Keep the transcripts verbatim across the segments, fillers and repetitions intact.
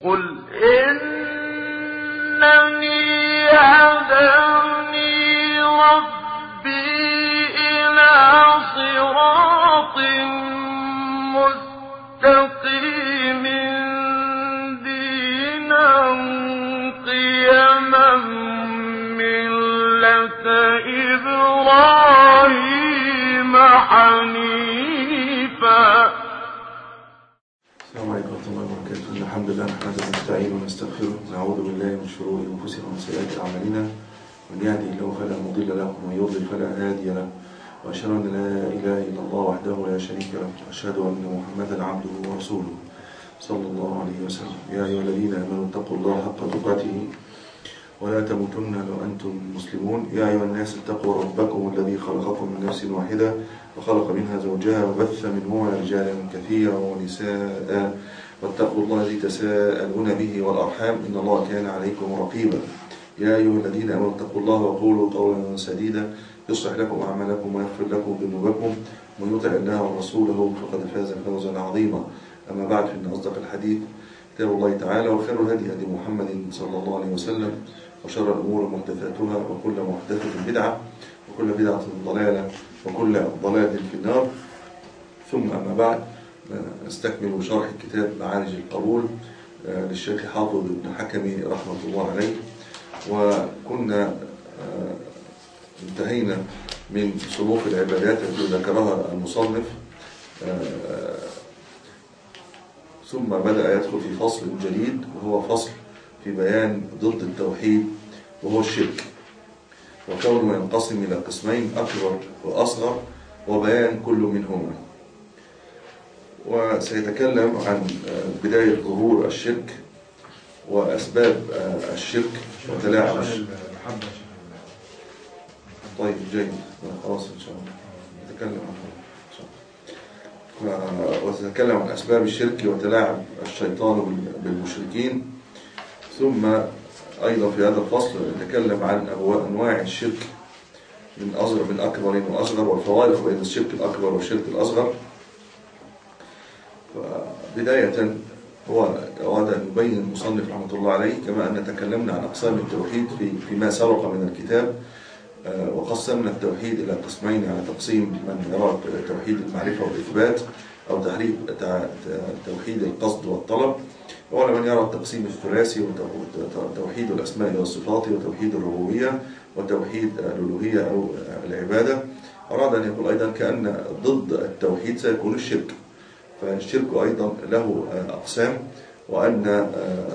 قل إنني هداني ربي إلى صراط مستقيم دينا قيما ملة إبراهيم حنيفا. السلام عليكم ورحمة الله وبركاته. الحمد لله نحمده ونستعينه ونستغفره ونعوذ بالله من شرور أنفسنا ومن سيئات أعمالنا، من يهده الله فلا مضل له ومن يضلل فلا هادي له، وأشهد أن لا إله إلا الله وحده لا شريك له، وأشهد أن محمدا عبده ورسوله صلى الله عليه وسلم. يا أيها الذين آمنوا اتقوا الله حق تقاته ولا تموتن إلا وأنتم مسلمون. يا أيها الناس اتقوا ربكم الذي خلقكم من نفس واحدة وخلق منها زوجها وبث منهما رجالا كثيرا ونساء، واتقوا الله الذي تساءلون به والأرحام إن الله كان عليكم رقيبا. يا أيها الذين آمنوا اتقوا الله وقولوا قولا سديدا يصلح لكم أعمالكم ويغفر لكم ذنوبكم، ومن يطع الله ورسوله فقد فاز فوزا عظيما. أما بعد، فإن أصدق الحديث كتاب الله تعالى، وخير الهدي هدي محمد صلى الله عليه وسلم، وشر الأمور محدثاتها، وكل محدثة بدعة، وكل بدعة ضلالة، وكل ضلالة في النار. ثم أما بعد، نستكمل شرح كتاب معارج القبول للشيخ حافظ بن حكمي رحمة الله عليه. وكنا انتهينا من صنوف العبادات التي ذكرها المصنف، ثم بدأ يدخل في فصل جديد، وهو فصل في بيان ضد التوحيد وهو الشرك، وكونه ينقسم إلى قسمين أكبر وأصغر، وبيان كل منهما. وسيتكلم عن بداية ظهور الشرك وأسباب الشرك وتلاعب الشرك. طيب جيد، خلاص إن شاء الله نتكلم عنه. وسيتكلم عن أسباب الشرك وتلاعب الشيطان بالمشركين. ثم أيضا في هذا الفصل نتكلم عن أنواع الشرك من أصغر من أكبر وأصغر، والفوارق بين الشرك الأكبر والشرك الأصغر. بداية هو أراد أن يبين المصنف رحمة الله عليه، كما أن تكلمنا عن أقسام التوحيد في فيما سبق من الكتاب، وقسمنا التوحيد إلى قسمين على تقسيم من يرى توحيد المعرفة والإثبات، أو تحريف توحيد القصد والطلب، وعلى من يرى التقسيم الثلاثي، وتوحيد الأسماء والصفات، وتوحيد الربوبية، وتوحيد الألوهية أو العبادة. أراد أن يقول أيضا كأن ضد التوحيد سيكون الشرك، فالشرك أيضا له أقسام، وأن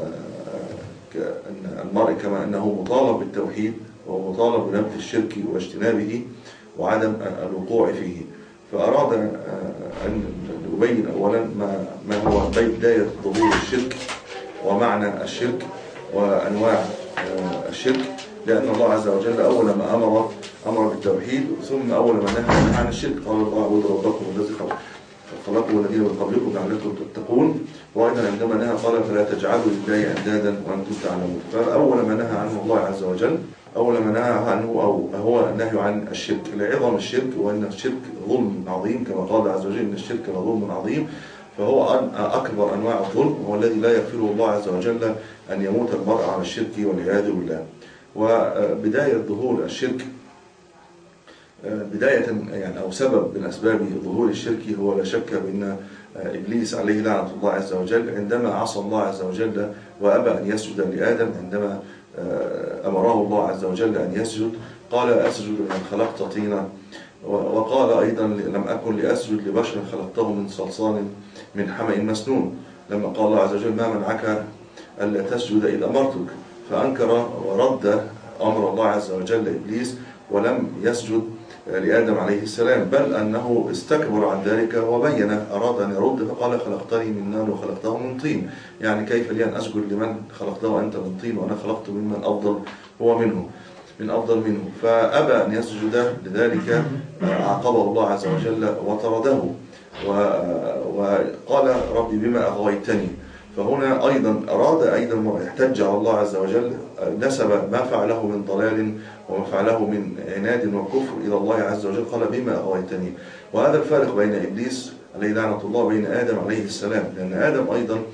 المرء كما أنه مطالب بالتوحيد ومطالب بنبذ الشرك واجتنابه وعدم الوقوع فيه. فأراد أن يبين أولا ما هو بداية ظهور الشرك ومعنى الشرك وأنواع الشرك، لأن الله عز وجل أول ما أمر أمر بالتوحيد، ثم أول ما نهى عن الشرك قال الله اعبدوا ربكم الذي خلقكم والذين من قبلكم لعلكم تتقون. وأيضا عندما نهى قال فلا تجعلوا لله أندادا وأنتم تعلمون. فأول ما نهى عنه الله عز وجل أول ما نهى عنه أو هو النهي عن الشرك لعظم الشرك، وأن الشرك ظلم عظيم، كما قال عز وجل إن الشرك لظلم عظيم. فهو أكبر أنواع الظلم، وهو الذي لا يغفره الله عز وجل أن يموت المرء على الشرك والعياذ بالله. وبداية ظهور الشرك بداية يعني أو سبب من أسباب ظهور الشرك هو لا شك بأن إبليس عليه لعنة الله عز وجل عندما عصى الله عز وجل وأبى أن يسجد لآدم، عندما أمره الله عز وجل أن يسجد قال أسجد لمن خلقت طينا، وقال أيضا لم أكن لأسجد لبشر خلقته من صلصال من حمأ مسنون، لما قال الله عز وجل ما منعك ألا تسجد إذ أمرتك، فأنكر ورد أمر الله عز وجل إبليس ولم يسجد لآدم عليه السلام، بل أنه استكبر عن ذلك وبين أراد أن يرد فقال خلقتني من نار وخلقته من طين، يعني كيف لي أن أسجد لمن خلقته أنت من طين وأنا خلقت ممن أفضل هو منه من أفضل منه. فأبى أن يسجد، لذلك عاقبه الله عز وجل وطرده وقال ربي بما أغويتني. فهنا أيضا أراد أيضا يحتج على الله عز وجل، نسب ما فعله من ضلال وما فعله من عناد وكفر إلى الله عز وجل، قال بما أغويتني. وهذا الفارق بين إبليس عليه لعنة الله وبين آدم عليه السلام، لأن آدم أيضا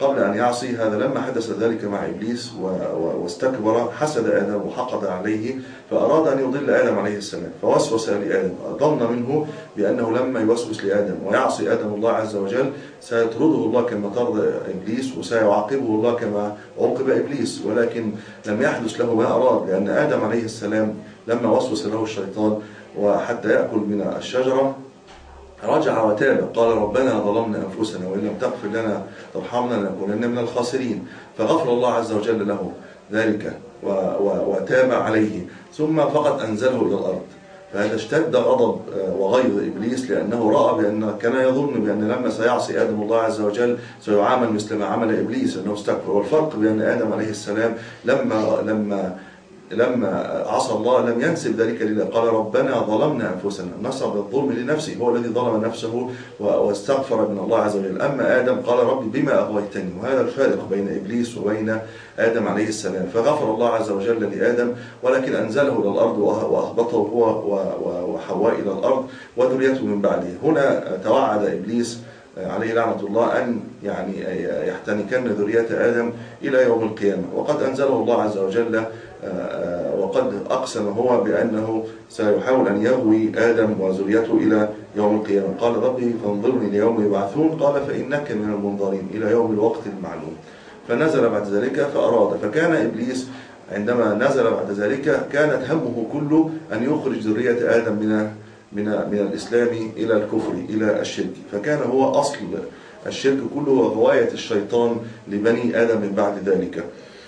قبل أن يعصي. هذا لما حدث ذلك مع إبليس واستكبر حسد آدم وحقد عليه، فأراد أن يضل آدم عليه السلام، فوسوس لآدم، ظن منه بأنه لما يوسوس لآدم ويعصي آدم الله عز وجل سيطرده الله كما طرد إبليس، وسيعاقبه الله كما عوقب إبليس، ولكن لم يحدث له ما أراد، لأن آدم عليه السلام لما وسوس له الشيطان وحتى يأكل من الشجرة رجع وتاب، قال ربنا ظلمنا أنفسنا وإن لم تغفر لنا ترحمنا لنكونن من الخاسرين، فغفر الله عز وجل له ذلك وتاب عليه، ثم فقط أنزله إلى الأرض. فهذا اشتد غضب وغيظ إبليس، لأنه رأى بأن كان يظن بأن لما سيعصي آدم الله عز وجل سيعامل مثل ما عمل إبليس أنه استكبر. والفرق بأن آدم عليه السلام لما لما لما عصى الله لم ينسب ذلك لله، قال ربنا ظلمنا أنفسنا، نسب الظلم لنفسه، هو الذي ظلم نفسه واستغفر من الله عز وجل. أما آدم قال ربي بما أغويتني، وهذا الفارق بين إبليس وبين آدم عليه السلام. فغفر الله عز وجل لآدم، ولكن أنزله إلى الأرض وأهبطه هو وحواء إلى الأرض وذريته من بعده. هنا توعد إبليس عليه لعنة الله أن يعني يحتنكن ذرية آدم إلى يوم القيامة، وقد أنزله الله عز وجل، وقد أقسم هو بأنه سيحاول أن يغوي آدم وذريته إلى يوم القيامة. قال ربي فانظرني ليوم يبعثون، قال فإنك من المنظرين إلى يوم الوقت المعلوم. فنزل بعد ذلك فأراد، فكان إبليس عندما نزل بعد ذلك كانت همه كله أن يخرج ذرية آدم من من من الإسلام إلى الكفر إلى الشرك، فكان هو أصل الشرك كله وغواية الشيطان لبني آدم من بعد ذلك.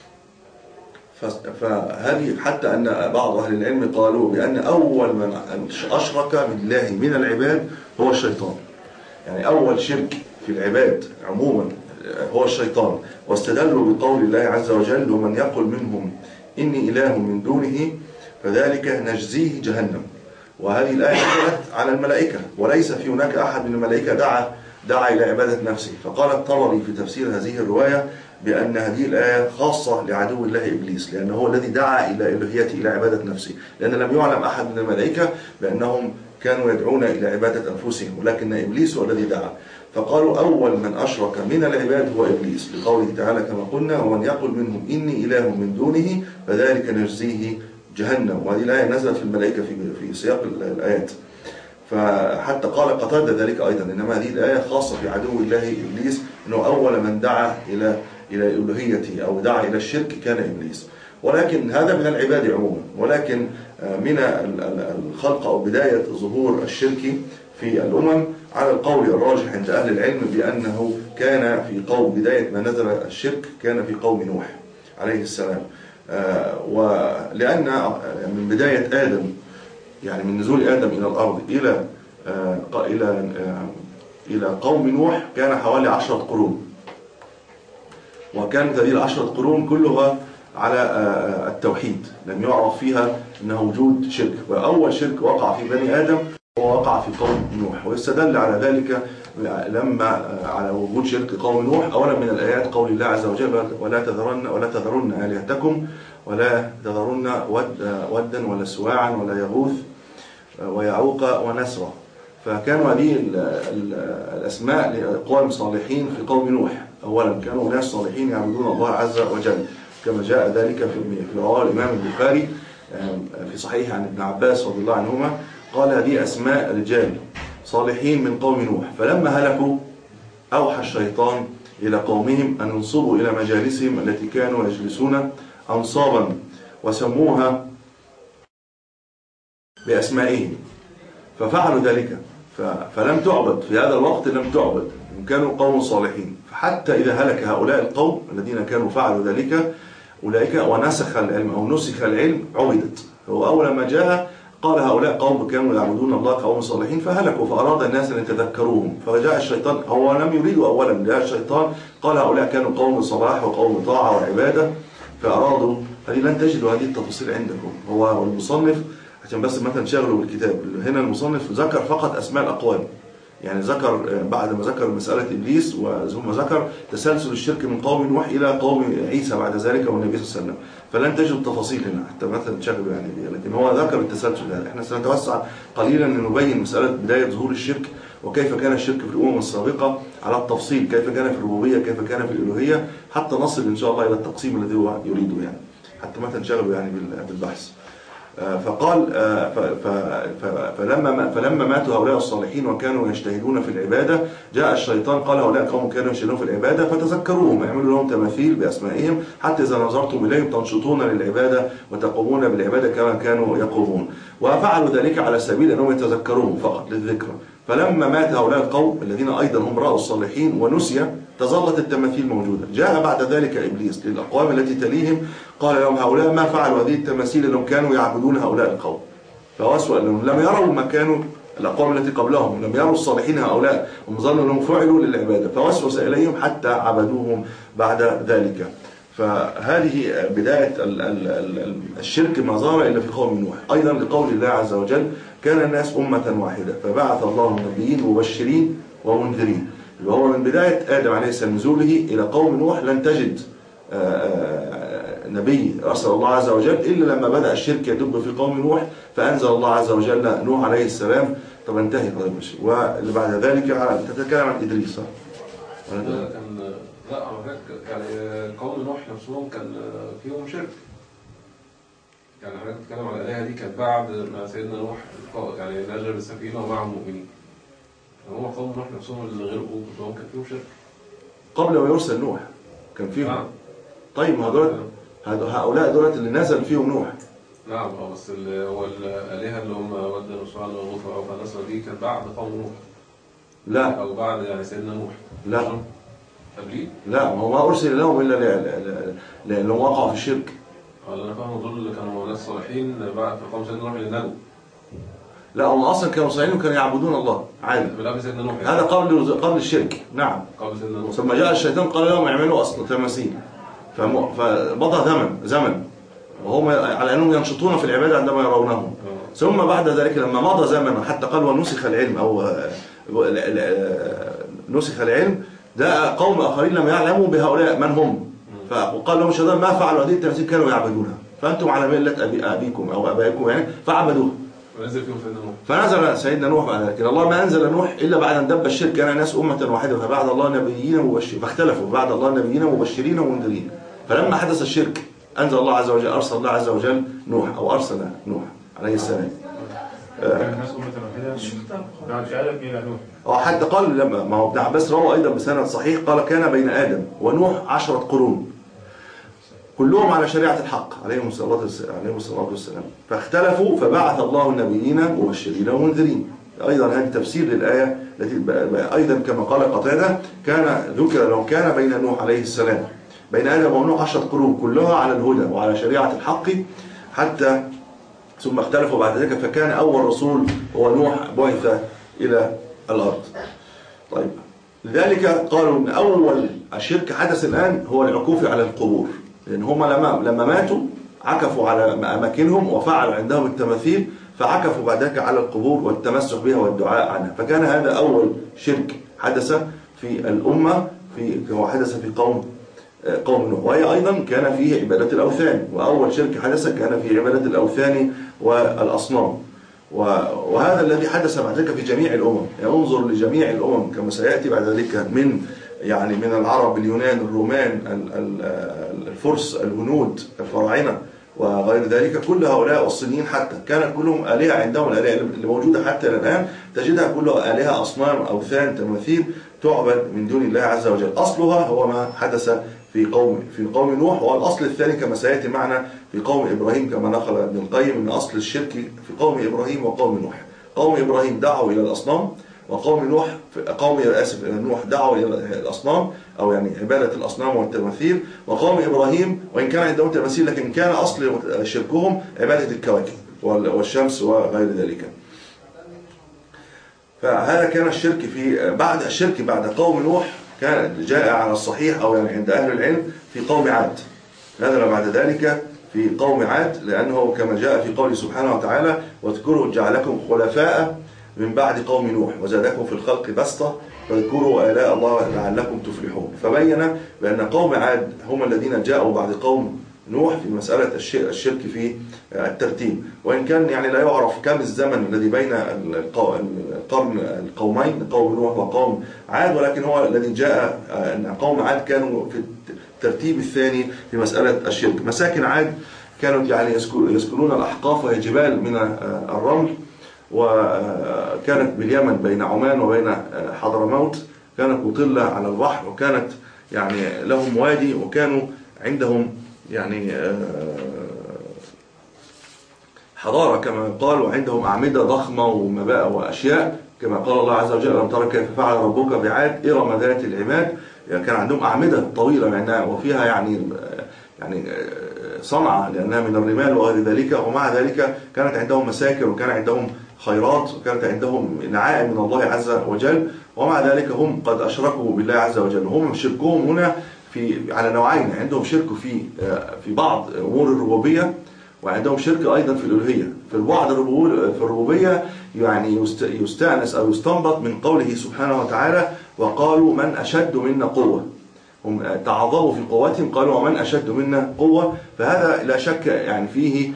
فهذه حتى أن بعض أهل العلم قالوا بأن أول من أشرك بالله من العباد هو الشيطان، يعني أول شرك في العباد عموما هو الشيطان، واستدلوا بقول الله عز وجل ومن يقل منهم إني إله من دونه فذلك نجزيه جهنم. وهذه الآية نزلت على الملائكة، وليس في هناك أحد من الملائكة دعا دعا إلى عبادة نفسه. فقال الطبري في تفسير هذه الرواية بأن هذه الآية خاصة لعدو الله إبليس، لأنه هو الذي دعا إلى إلهيته إلى عبادة نفسه، لأن لم يعلم أحد من الملائكة بأنهم كانوا يدعون إلى عبادة أنفسهم، ولكن إبليس هو الذي دعا. فقالوا أول من أشرك من العباد هو إبليس، لقوله تعالى كما قلنا ومن يقل منهم إني إله من دونه فذلك نجزيه جهنم. وهذه الآية نزلت في الملائكة في في سياق الآيات. فحتى قال قتادة ذلك أيضا، إنما هذه الآية خاصة في عدو الله إبليس، أنه أول من دعا إلى إلى الألوهية أو دعا إلى الشرك كان إبليس. ولكن هذا من العباد عموما، ولكن من الخلق أو بداية ظهور الشرك في الأمم على القول الراجح عند أهل العلم بأنه كان في قوم بداية ما نزل الشرك كان في قوم نوح عليه السلام. ولأن من بداية آدم يعني من نزول آدم إلى الأرض إلى إلى إلى قوم نوح كان حوالي عشرة قرون، وكانت هذه العشرة قرون كلها على التوحيد، لم يعرف فيها أنه وجود شرك. وأول شرك وقع في بني آدم ووقع في قوم نوح، ويستدل على ذلك لما على وجود شرك قوم نوح أولا من الآيات قول الله عز وجل ولا تذرن ولا تذرن آلهتكم ولا تذرن ودا ولا سواعا ولا يغوث ويعوق ونسرا. فكانوا هذه الأسماء لأقوام صالحين في قوم نوح. أولا كانوا ناس صالحين يعبدون الله عز وجل، كما جاء ذلك في رواه الإمام البخاري في صحيح عن ابن عباس رضي الله عنهما قال هذه أسماء رجال صالحين من قوم نوح، فلما هلكوا أوحى الشيطان إلى قومهم أن ينصبوا إلى مجالسهم التي كانوا يجلسون أنصابا وسموها بأسمائهم، ففعلوا ذلك فلم تعبد في هذا الوقت، لم تعبد، كانوا قوم صالحين. فحتى إذا هلك هؤلاء القوم الذين كانوا فعلوا ذلك أولئك ونسخ العلم أو نسخ العلم عبدت. هو أول ما جاء قال هؤلاء قوم كانوا يعبدون الله قوم صالحين فهلكوا، فأراد الناس أن يتذكروهم، فجاء الشيطان. هو لم يريدوا أولا، جاء الشيطان قال هؤلاء كانوا قوم صلاح وقوم طاعة وعبادة، فأرادوا هذه لن تجدوا هذه التفاصيل عندكم. هو المصنف عشان بس ما تنشغلوا بالكتاب، هنا المصنف ذكر فقط أسماء الأقوام، يعني ذكر بعد ما ذكر مسألة إبليس ثم ذكر تسلسل الشرك من قوم نوح إلى قوم عيسى بعد ذلك والنبي صلى الله عليه وسلم، فلن تجد التفاصيل هنا حتى ما تنشغلوا يعني بها، لكن هو ذكر التسلسل هذا. احنا سنتوسع قليلا لنبين مسألة بداية ظهور الشرك وكيف كان الشرك في الأمم السابقة على التفصيل، كيف كان في الربوبية، كيف كان في الألوهية، حتى نصل إن شاء الله إلى التقسيم الذي هو يريده يعني، حتى ما تنشغلوا يعني بالبحث. فقال فلما فلما ماتوا هؤلاء الصالحين وكانوا يجتهدون في العبادة، جاء الشيطان قال هؤلاء قوم كانوا يجتهدون في العبادة فتذكروهم، اعملوا لهم تماثيل بأسمائهم حتى إذا نظرتم إليهم تنشطون للعبادة وتقومون بالعبادة كما كانوا يقومون، وفعلوا ذلك على سبيل أنهم يتذكروهم فقط للذكر. فلما مات هؤلاء القوم الذين أيضا هم رأوا الصالحين ونسي، تظلت التماثيل موجودة. جاء بعد ذلك إبليس للأقوام التي تليهم قال لهم هؤلاء ما فعلوا هذه التماثيل لأنهم كانوا يعبدون هؤلاء القوم، فوسوأ لهم لم يروا ما كانوا الأقوام التي قبلهم، لم يروا الصالحين هؤلاء، هم ظنوا أنهم فعلوا للعبادة فوسوس إليهم حتى عبدوهم بعد ذلك. فهذه بداية الشرك ما ظهر إلا في قوم نوح. أيضا لقول الله عز وجل كان الناس أمة واحدة فبعث الله النبيين مبشرين ومنذرين، وهو من بداية آدم عليه السلام نزوله إلى قوم نوح لن تجد نبي أرسل الله عز وجل إلا لما بدأ الشرك يدب في قوم نوح فأنزل الله عز وجل نوح عليه السلام. طب انتهي طيب ماشي. واللي بعد ذلك تتكلم عن إدريس. كان لا يعني قوم نوح نفسهم كان فيهم شرك، يعني حضرتك بتتكلم على الآلهة دي كانت بعد ما سيدنا نوح يعني نجا بالسفينة ومعه المؤمنين، هم قوم نوح نفسهم اللي غرقوا هم كان فيهم شرك قبل ما يرسل نوح كان فيهم آه. طيب ما دول هؤلاء دولت اللي نزل فيهم نوح. نعم اه بس هو الآلهة اللي هم ود وسواع وغفر أو فنسر دي كان بعد قوم نوح. لا أو بعد يعني سيدنا نوح. لا قبليه؟ لا ما هو ما أرسل لهم إلا لأنهم وقعوا في الشرك. اللي أنا فاهمه دول اللي كانوا ناس صالحين بعد في قوم سيدنا نوح اللي نجوا. لا هم أصلا كانوا صالحين وكانوا يعبدون الله عادي. قبل سيدنا نوح. هذا قبل قبل الشرك. نعم. قبل سيدنا نوح. ثم جاء الشيطان قال لهم اعملوا أصلا تماثيل. فمضى زمن زمن وهم على أنهم ينشطون في العبادة عندما يرونهم. ثم بعد ذلك لما مضى زمن حتى قال ونسخ العلم أو نسخ العلم، ده قوم آخرين لم يعلموا بهؤلاء من هم، فقال لهم الشيطان ما فعلوا هذه التماثيل كانوا يعبدونها فأنتم على ملة أبي أبيكم أو أبائكم يعني فعبدوها. فنزل فيهم سيدنا نوح. فنزل سيدنا نوح بعد ذلك. الله ما أنزل نوح إلا بعد أن دب الشرك كان الناس أمة واحدة فبعد الله نبيين مبشرين، فاختلفوا بعد الله نبيين مبشرين ومنذرين. فلما حدث الشرك أنزل الله عز وجل أرسل الله عز وجل نوح أو أرسل نوح عليه السلام. كان الناس أمة واحدة بعد آدم إلى نوح. أو حتى قال لما ما هو ابن عباس روى أيضا بسند صحيح قال كان بين آدم ونوح عشرة قرون كلهم على شريعة الحق عليهم الصلاة والسلام، فاختلفوا فبعث الله النبيين مبشرين ومنذرين. أيضا هذا تفسير للآية التي أيضا كما قال قتادة كان ذكر لو كان بين نوح عليه السلام بين آدم ونوح عشرة قرون كلها على الهدى وعلى شريعة الحق حتى ثم اختلفوا بعد ذلك فكان أول رسول هو نوح بعث إلى الأرض. طيب لذلك قالوا أن أول الشرك حدث الآن هو العكوف على القبور، لأن هم لما لما ماتوا عكفوا على أماكنهم وفعلوا عندهم التماثيل فعكفوا بعد ذلك على القبور والتمسح بها والدعاء عنها، فكان هذا أول شرك حدث في الأمة في حدث في قوم قوم نوح. وهي أيضا كان فيه عبادة الأوثان، وأول شرك حدث كان في عبادة الأوثان والأصنام، وهذا الذي حدث بعد ذلك في جميع الأمم. يعني انظر لجميع الأمم كما سيأتي بعد ذلك من يعني من العرب اليونان الرومان الفرس الهنود الفراعنة وغير ذلك كل هؤلاء والصينيين حتى كانت كلهم آلهة عندهم، الآلهة اللي موجودة حتى الآن تجدها كلها آلهة أصنام أوثان تماثيل تعبد من دون الله عز وجل. أصلها هو ما حدث في قوم في قوم نوح، والأصل الثاني كما سيأتي معنا في قوم إبراهيم كما نقل ابن القيم أن أصل الشرك في قوم إبراهيم وقوم نوح. قوم إبراهيم دعوا إلى الأصنام وقوم نوح قوم آسف نوح دعوا إلى الأصنام أو يعني عبادة الأصنام والتماثيل، وقوم إبراهيم وإن كان عندهم تماثيل لكن كان أصل شركهم عبادة الكواكب والشمس وغير ذلك. فهذا كان الشرك في بعد الشرك بعد قوم نوح كان جاء على الصحيح أو يعني عند أهل العلم في قوم عاد. هذا بعد ذلك في قوم عاد لأنه كما جاء في قوله سبحانه وتعالى واذكروا جعلكم خلفاء من بعد قوم نوح وزادكم في الخلق بسطة فاذكروا آلاء الله لعلكم تفلحون. فبين بأن قوم عاد هم الذين جاءوا بعد قوم نوح في مسألة الشرك في الترتيب، وإن كان يعني لا يعرف كم الزمن الذي بين القرن القومين قوم نوح وقوم عاد، ولكن هو الذي جاء أن قوم عاد كانوا في الترتيب الثاني في مسألة الشرك. مساكن عاد كانوا يعني يسكنون الأحقاف وهي جبال من الرمل، وكانت باليمن بين عمان وبين حضرموت، كانت مطلة على البحر، وكانت يعني لهم وادي، وكانوا عندهم يعني حضارة كما قال، وعندهم أعمدة ضخمة ومباء وأشياء كما قال الله عز وجل: ألم ترى كيف فعل ربك بعاد إرم ذات العماد. يعني كان عندهم أعمدة طويلة يعني وفيها يعني يعني صنعة لأنها من الرمال وغير ذلك، ومع ذلك كانت عندهم مساكن وكان عندهم خيرات وكانت عندهم نعائم من الله عز وجل، ومع ذلك هم قد أشركوا بالله عز وجل. هم شركهم هنا في على نوعين: عندهم شرك في في بعض أمور الربوبية، وعندهم شرك أيضا في الألوهية. في البعض في الربوبية يعني يستأنس أو يستنبط من قوله سبحانه وتعالى: وقالوا من أشد منا قوة. هم تعظموا في قوتهم، قالوا ومن أشد منا قوة. فهذا لا شك يعني فيه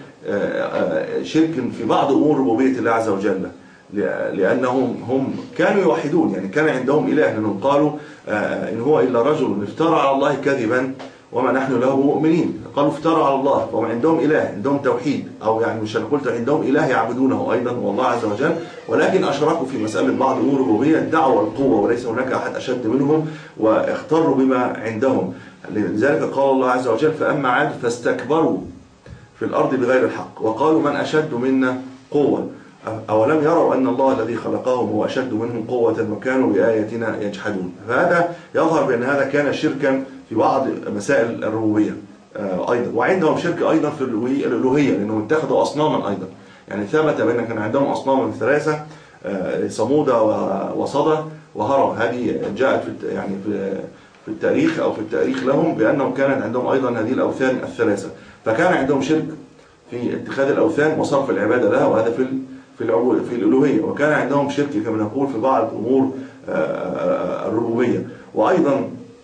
شرك في بعض أمور ربوبية الله عز وجل، لأنهم هم كانوا يوحدون، يعني كان عندهم إله، لأنهم قالوا إن هو إلا رجل افترى على الله كذبا وما نحن له مؤمنين. قالوا افترى على الله، فهم عندهم إله، عندهم توحيد، أو يعني مش هنقول عندهم إله يعبدونه أيضا والله عز وجل، ولكن أشركوا في مسألة بعض أمور الربوبية، ادعوا القوة وليس هناك أحد أشد منهم، واختروا بما عندهم. لذلك قال الله عز وجل: فأما عاد فاستكبروا في الأرض بغير الحق وقالوا من أشد منا قوة أولم يروا أن الله الذي خلقهم هو أشد منهم قوة وكانوا بآياتنا يجحدون. فهذا يظهر بأن هذا كان شركا في بعض مسائل الربوبية أيضا. وعندهم شرك أيضا في الألوهية، لأنهم اتخذوا أصناما أيضا. يعني ثبت بأن كان عندهم أصناما ثلاثة: صمودة وصدى وهرم. هذه جاءت في يعني في التاريخ أو في التاريخ لهم بأنهم كانت عندهم أيضا هذه الأوثان الثلاثة. فكان عندهم شرك في اتخاذ الأوثان وصرف العبادة لها، وهذا في في في الألوهية. وكان عندهم شرك كما نقول في بعض أمور الربوبية. وأيضا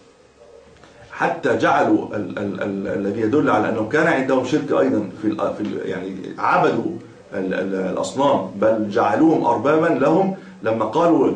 حتى جعلوا ال ال ال الذي يدل على أنه كان عندهم شرك أيضا في, في يعني عبدوا ال ال الأصنام، بل جعلوهم أربابا لهم، لما قالوا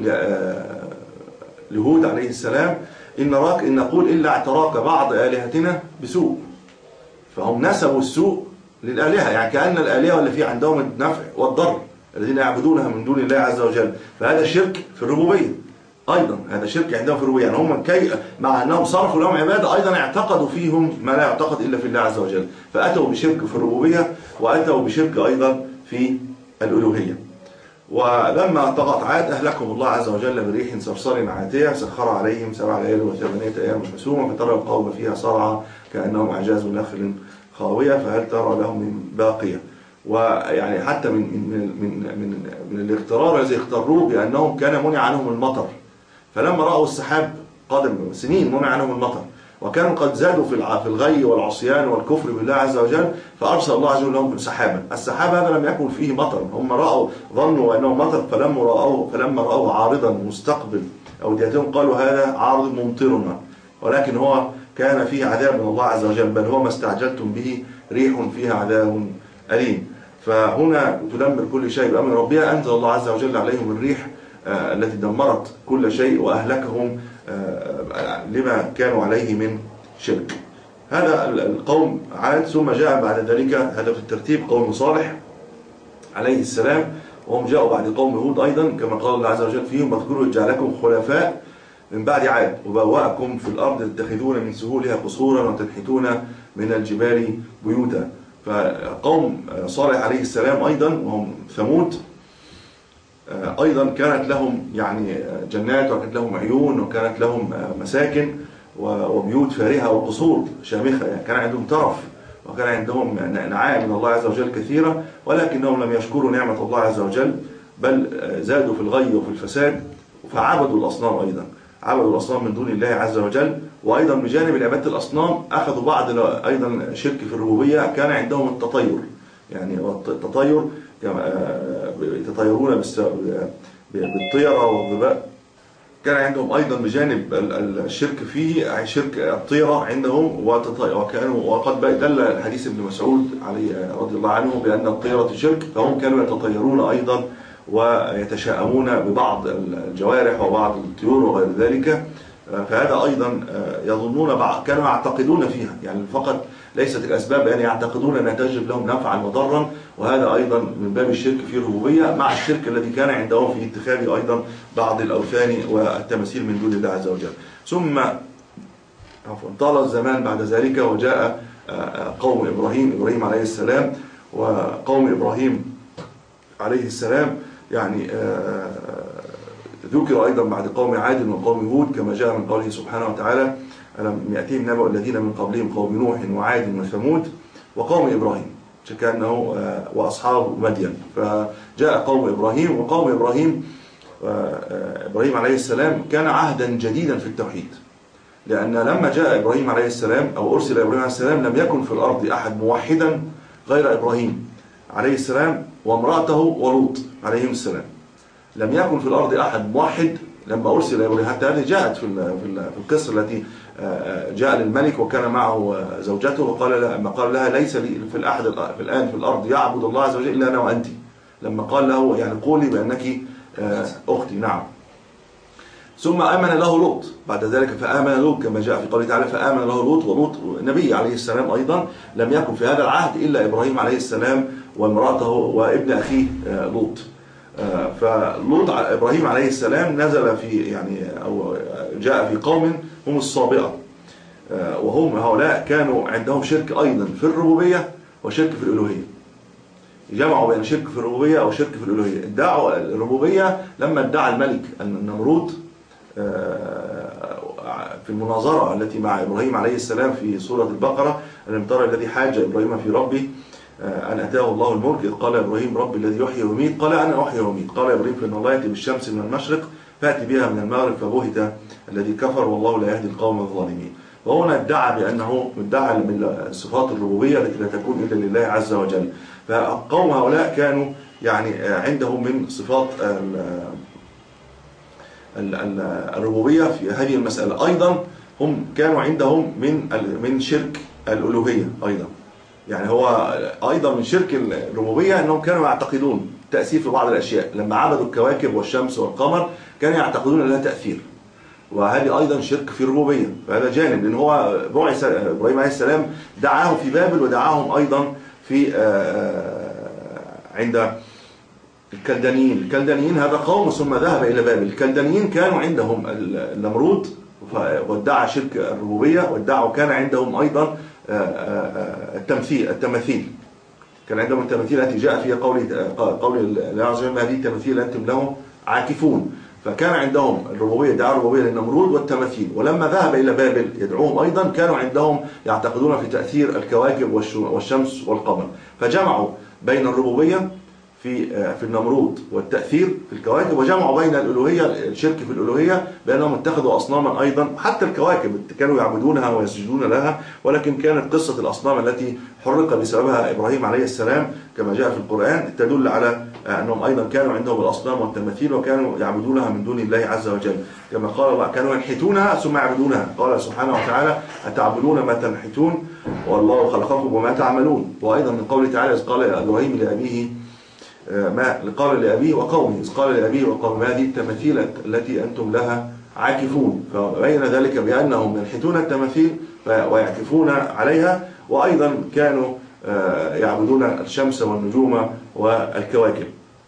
لهود عليه السلام: إن نراك إن نقول إلا اعتراك بعض آلهتنا بسوء. فهم نسبوا السوء للآلهة، يعني كأن الآلهة اللي في عندهم النفع والضر الذين يعبدونها من دون الله عز وجل. فهذا شرك في الربوبية أيضا، هذا شرك عندهم في الربوبية. يعني هم كي مع أنهم صرفوا لهم عبادة أيضا اعتقدوا فيهم ما لا يعتقد إلا في الله عز وجل، فأتوا بشرك في الربوبية وأتوا بشرك أيضا في الألوهية. ولما طغت عاد أهلكهم الله عز وجل بريح صرصر عاتية سخر عليهم سبع ليال وثمانية أيام حسوما فترى القوم فيها صرعى كأنهم أعجاز نخل خاوية فهل ترى لهم من باقية. ويعني حتى من من من من, من الاغترار الذي اغتروه بأنهم كان منع عنهم المطر، فلما رأوا السحاب قادم سنين منع عنهم المطر، وكانوا قد زادوا في في الغي والعصيان والكفر بالله عز وجل، فأرسل الله عز وجل لهم سحابا. السحاب هذا لم يكن فيه مطر، هم رأوا ظنوا أنه مطر، فلما رأوه فلما رأوه عارضا مستقبل أوديتهم قالوا هذا عارض ممطرنا، ولكن هو كان فيه عذاب من الله عز وجل، بل هو ما استعجلتم به ريح فيها عذاب أليم. فهنا تدمر كل شيء بأمر ربها. أنزل الله عز وجل عليهم الريح آه التي دمرت كل شيء وأهلكهم آه لما كانوا عليه من شرك. هذا القوم عاد. ثم جاء بعد ذلك هذا في الترتيب قوم صالح عليه السلام، وهم جاءوا بعد قوم هود أيضا كما قال الله عز وجل فيهم: واذكروا إذ جعلكم خلفاء من بعد عاد وبوأكم في الأرض تتخذون من سهولها قصورا وتنحتون من الجبال بيوتا. فقوم صالح عليه السلام أيضا وهم ثمود أيضا كانت لهم يعني جنات وكانت لهم عيون وكانت لهم مساكن وبيوت فارهة وقصور شامخة، يعني كان عندهم ترف وكان عندهم نعائم من الله عز وجل كثيرة، ولكنهم لم يشكروا نعمة الله عز وجل بل زادوا في الغي وفي الفساد، فعبدوا الأصنام أيضا، عبدوا الأصنام من دون الله عز وجل. وأيضا بجانب عبادة الأصنام أخذوا بعض أيضا شرك في الربوبية، كان عندهم التطير، يعني التطير يتطيرون بالطيرة والظباء كان عندهم أيضا بجانب الشرك فيه شرك الطيرة عندهم، وكانوا وقد دل الحديث ابن مسعود عليه رضي الله عنه بأن الطيرة شرك، فهم كانوا يتطيرون أيضا ويتشاءمون ببعض الجوارح وبعض الطيور وغير ذلك. فهذا أيضا يظنون كانوا يعتقدون فيها، يعني فقط ليست الأسباب أن يعتقدون أنها تجلب لهم نفعا وضرا، وهذا أيضا من باب الشرك في الربوبية، مع الشرك الذي كان عندهم في اتخاذ أيضا بعض الأوثان والتماثيل من دون الله عز وجل. ثم عفوا طال الزمان بعد ذلك، وجاء قوم إبراهيم إبراهيم عليه السلام، وقوم إبراهيم عليه السلام يعني ذكر أيضا بعد قوم عاد وقوم هود، كما جاء من قوله سبحانه وتعالى: ألم يأتيهم نبأ الذين من قبلهم قوم نوح وعاد وثمود وقوم إبراهيم كأنه وأصحاب مدين. فجاء قوم إبراهيم، وقوم إبراهيم إبراهيم عليه السلام كان عهدا جديدا في التوحيد، لأن لما جاء إبراهيم عليه السلام أو أرسل إبراهيم عليه السلام لم يكن في الأرض أحد موحدا غير إبراهيم عليه السلام وامرأته ولوط عليهم السلام. لم يكن في الأرض أحد موحد لما أرسل إبراهيم، حتى هذه جاءت في في القصة التي جاء للملك وكان معه زوجته، وقال لما قال لها: ليس لي في الأحد في الآن في الأرض يعبد الله عز وجل إلا أنا وأنت. لما قال له يعني قولي بأنك أختي. نعم. ثم آمن له لوط بعد ذلك، فآمن لوط كما جاء في قوله تعالى: فآمن له لوط. ولوط النبي عليه السلام أيضا لم يكن في هذا العهد إلا إبراهيم عليه السلام وامرأته وابن أخيه لوط. فلوط إبراهيم عليه السلام نزل في يعني أو جاء في قوم هم الصابئة، وهم هؤلاء كانوا عندهم شرك أيضا في الربوبية وشرك في الألوهية. جمعوا بين شرك في الربوبية أو شرك في الألوهية. ادعوا الربوبية لما ادعى الملك النمرود في المناظرة التي مع إبراهيم عليه السلام في سورة البقرة: ألم ترى الذي حاج إبراهيم في ربه أن أتاه الله الملك إذ قال إبراهيم: رب الذي يحيي ويميت قال أنا أحيي وأميت قال إبراهيم: فإن الله يأتي بالشمس من المشرق فأتي بها من المغرب فبهت الذي كفر والله لا يهدي القوم الظالمين. وهنا ادعى بأنه ادعى من صفات الربوبية التي لا تكون إلا لله عز وجل. فقوم هؤلاء كانوا يعني عندهم من صفات الربوبية في هذه المسألة. أيضا هم كانوا عندهم من من شرك الألوهية أيضا، يعني هو أيضا من شرك الربوبية أنهم كانوا يعتقدون تأثير في بعض الأشياء. لما عبدوا الكواكب والشمس والقمر كانوا يعتقدون لها تأثير، وهذه أيضا شرك في الربوبية. فهذا جانب، لأن هو إبراهيم عليه السلام دعاهم في بابل ودعاهم أيضا في عند الكلدانيين. الكلدانيين هذا قوم ثم ذهب إلى بابل. الكلدانيين كانوا عندهم النمرود وادعى شرك الربوبية، وادعوا كان عندهم أيضا التمثيل التماثيل كان عندهم التماثيل التي جاء فيها قول قول الله عز وجل: هذه التماثيل أنتم له عاكفون. فكان عندهم الربوبية، دعوا الربوبية للنمرود والتماثيل. ولما ذهب إلى بابل يدعوهم أيضا كانوا عندهم يعتقدون في تأثير الكواكب والشمس والقمر، فجمعوا بين الربوبية في في النمرود والتأثير في الكواكب، وجمعوا بين الألوهية الشرك في الألوهية بأنهم اتخذوا أصناما أيضا. حتى الكواكب كانوا يعبدونها ويسجدون لها، ولكن كانت قصة الأصنام التي حرق بسببها إبراهيم عليه السلام كما جاء في القرآن تدل على أنهم أيضا كانوا عندهم الأصنام والتماثيل وكانوا يعبدونها من دون الله عز وجل، كما قال الله: كانوا ينحتونها ثم يعبدونها. قال سبحانه وتعالى: أتعبدون ما تنحتون والله خلقكم وما تعملون. وأيضا من قوله تعالى: إذ قال إبراهيم لأبيه ما قال لأبيه وقومه إذ قال لأبيه وقومه هذه التماثيل التي أنتم لها عاكفون. فبين ذلك بأنهم ينحتون التماثيل ويعكفون عليها، وأيضا كانوا يعبدون الشمس والنجوم والكواكب.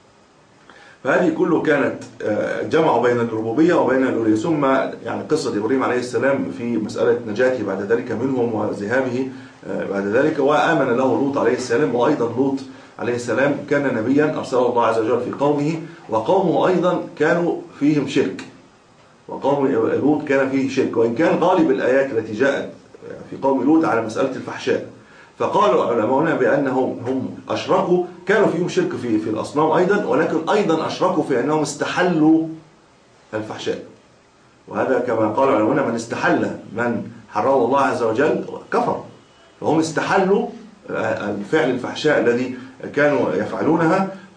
فهذه كله كانت جمعوا بين الربوبية وبين الألوهية. ثم يعني قصة إبراهيم عليه السلام في مسألة نجاته بعد ذلك منهم وذهابه بعد ذلك. وآمن له لوط عليه السلام، وأيضا لوط عليه السلام كان نبيا أرسله الله عز وجل في قومه، وقومه أيضا كانوا فيهم شرك، وقوم لوط كان فيه شرك، وإن كان غالب الآيات التي جاءت في قوم لوط على مسألة الفحشاء. فقالوا علماؤنا بأنهم هم أشركوا، كانوا فيهم شرك في في الأصنام أيضا، ولكن أيضا أشركوا في أنهم استحلوا الفحشاء. وهذا كما قال علماؤنا: من استحل من حرم الله عز وجل كفر. فهم استحلوا الفعل الفحشاء الذي كانوا يفعلونها،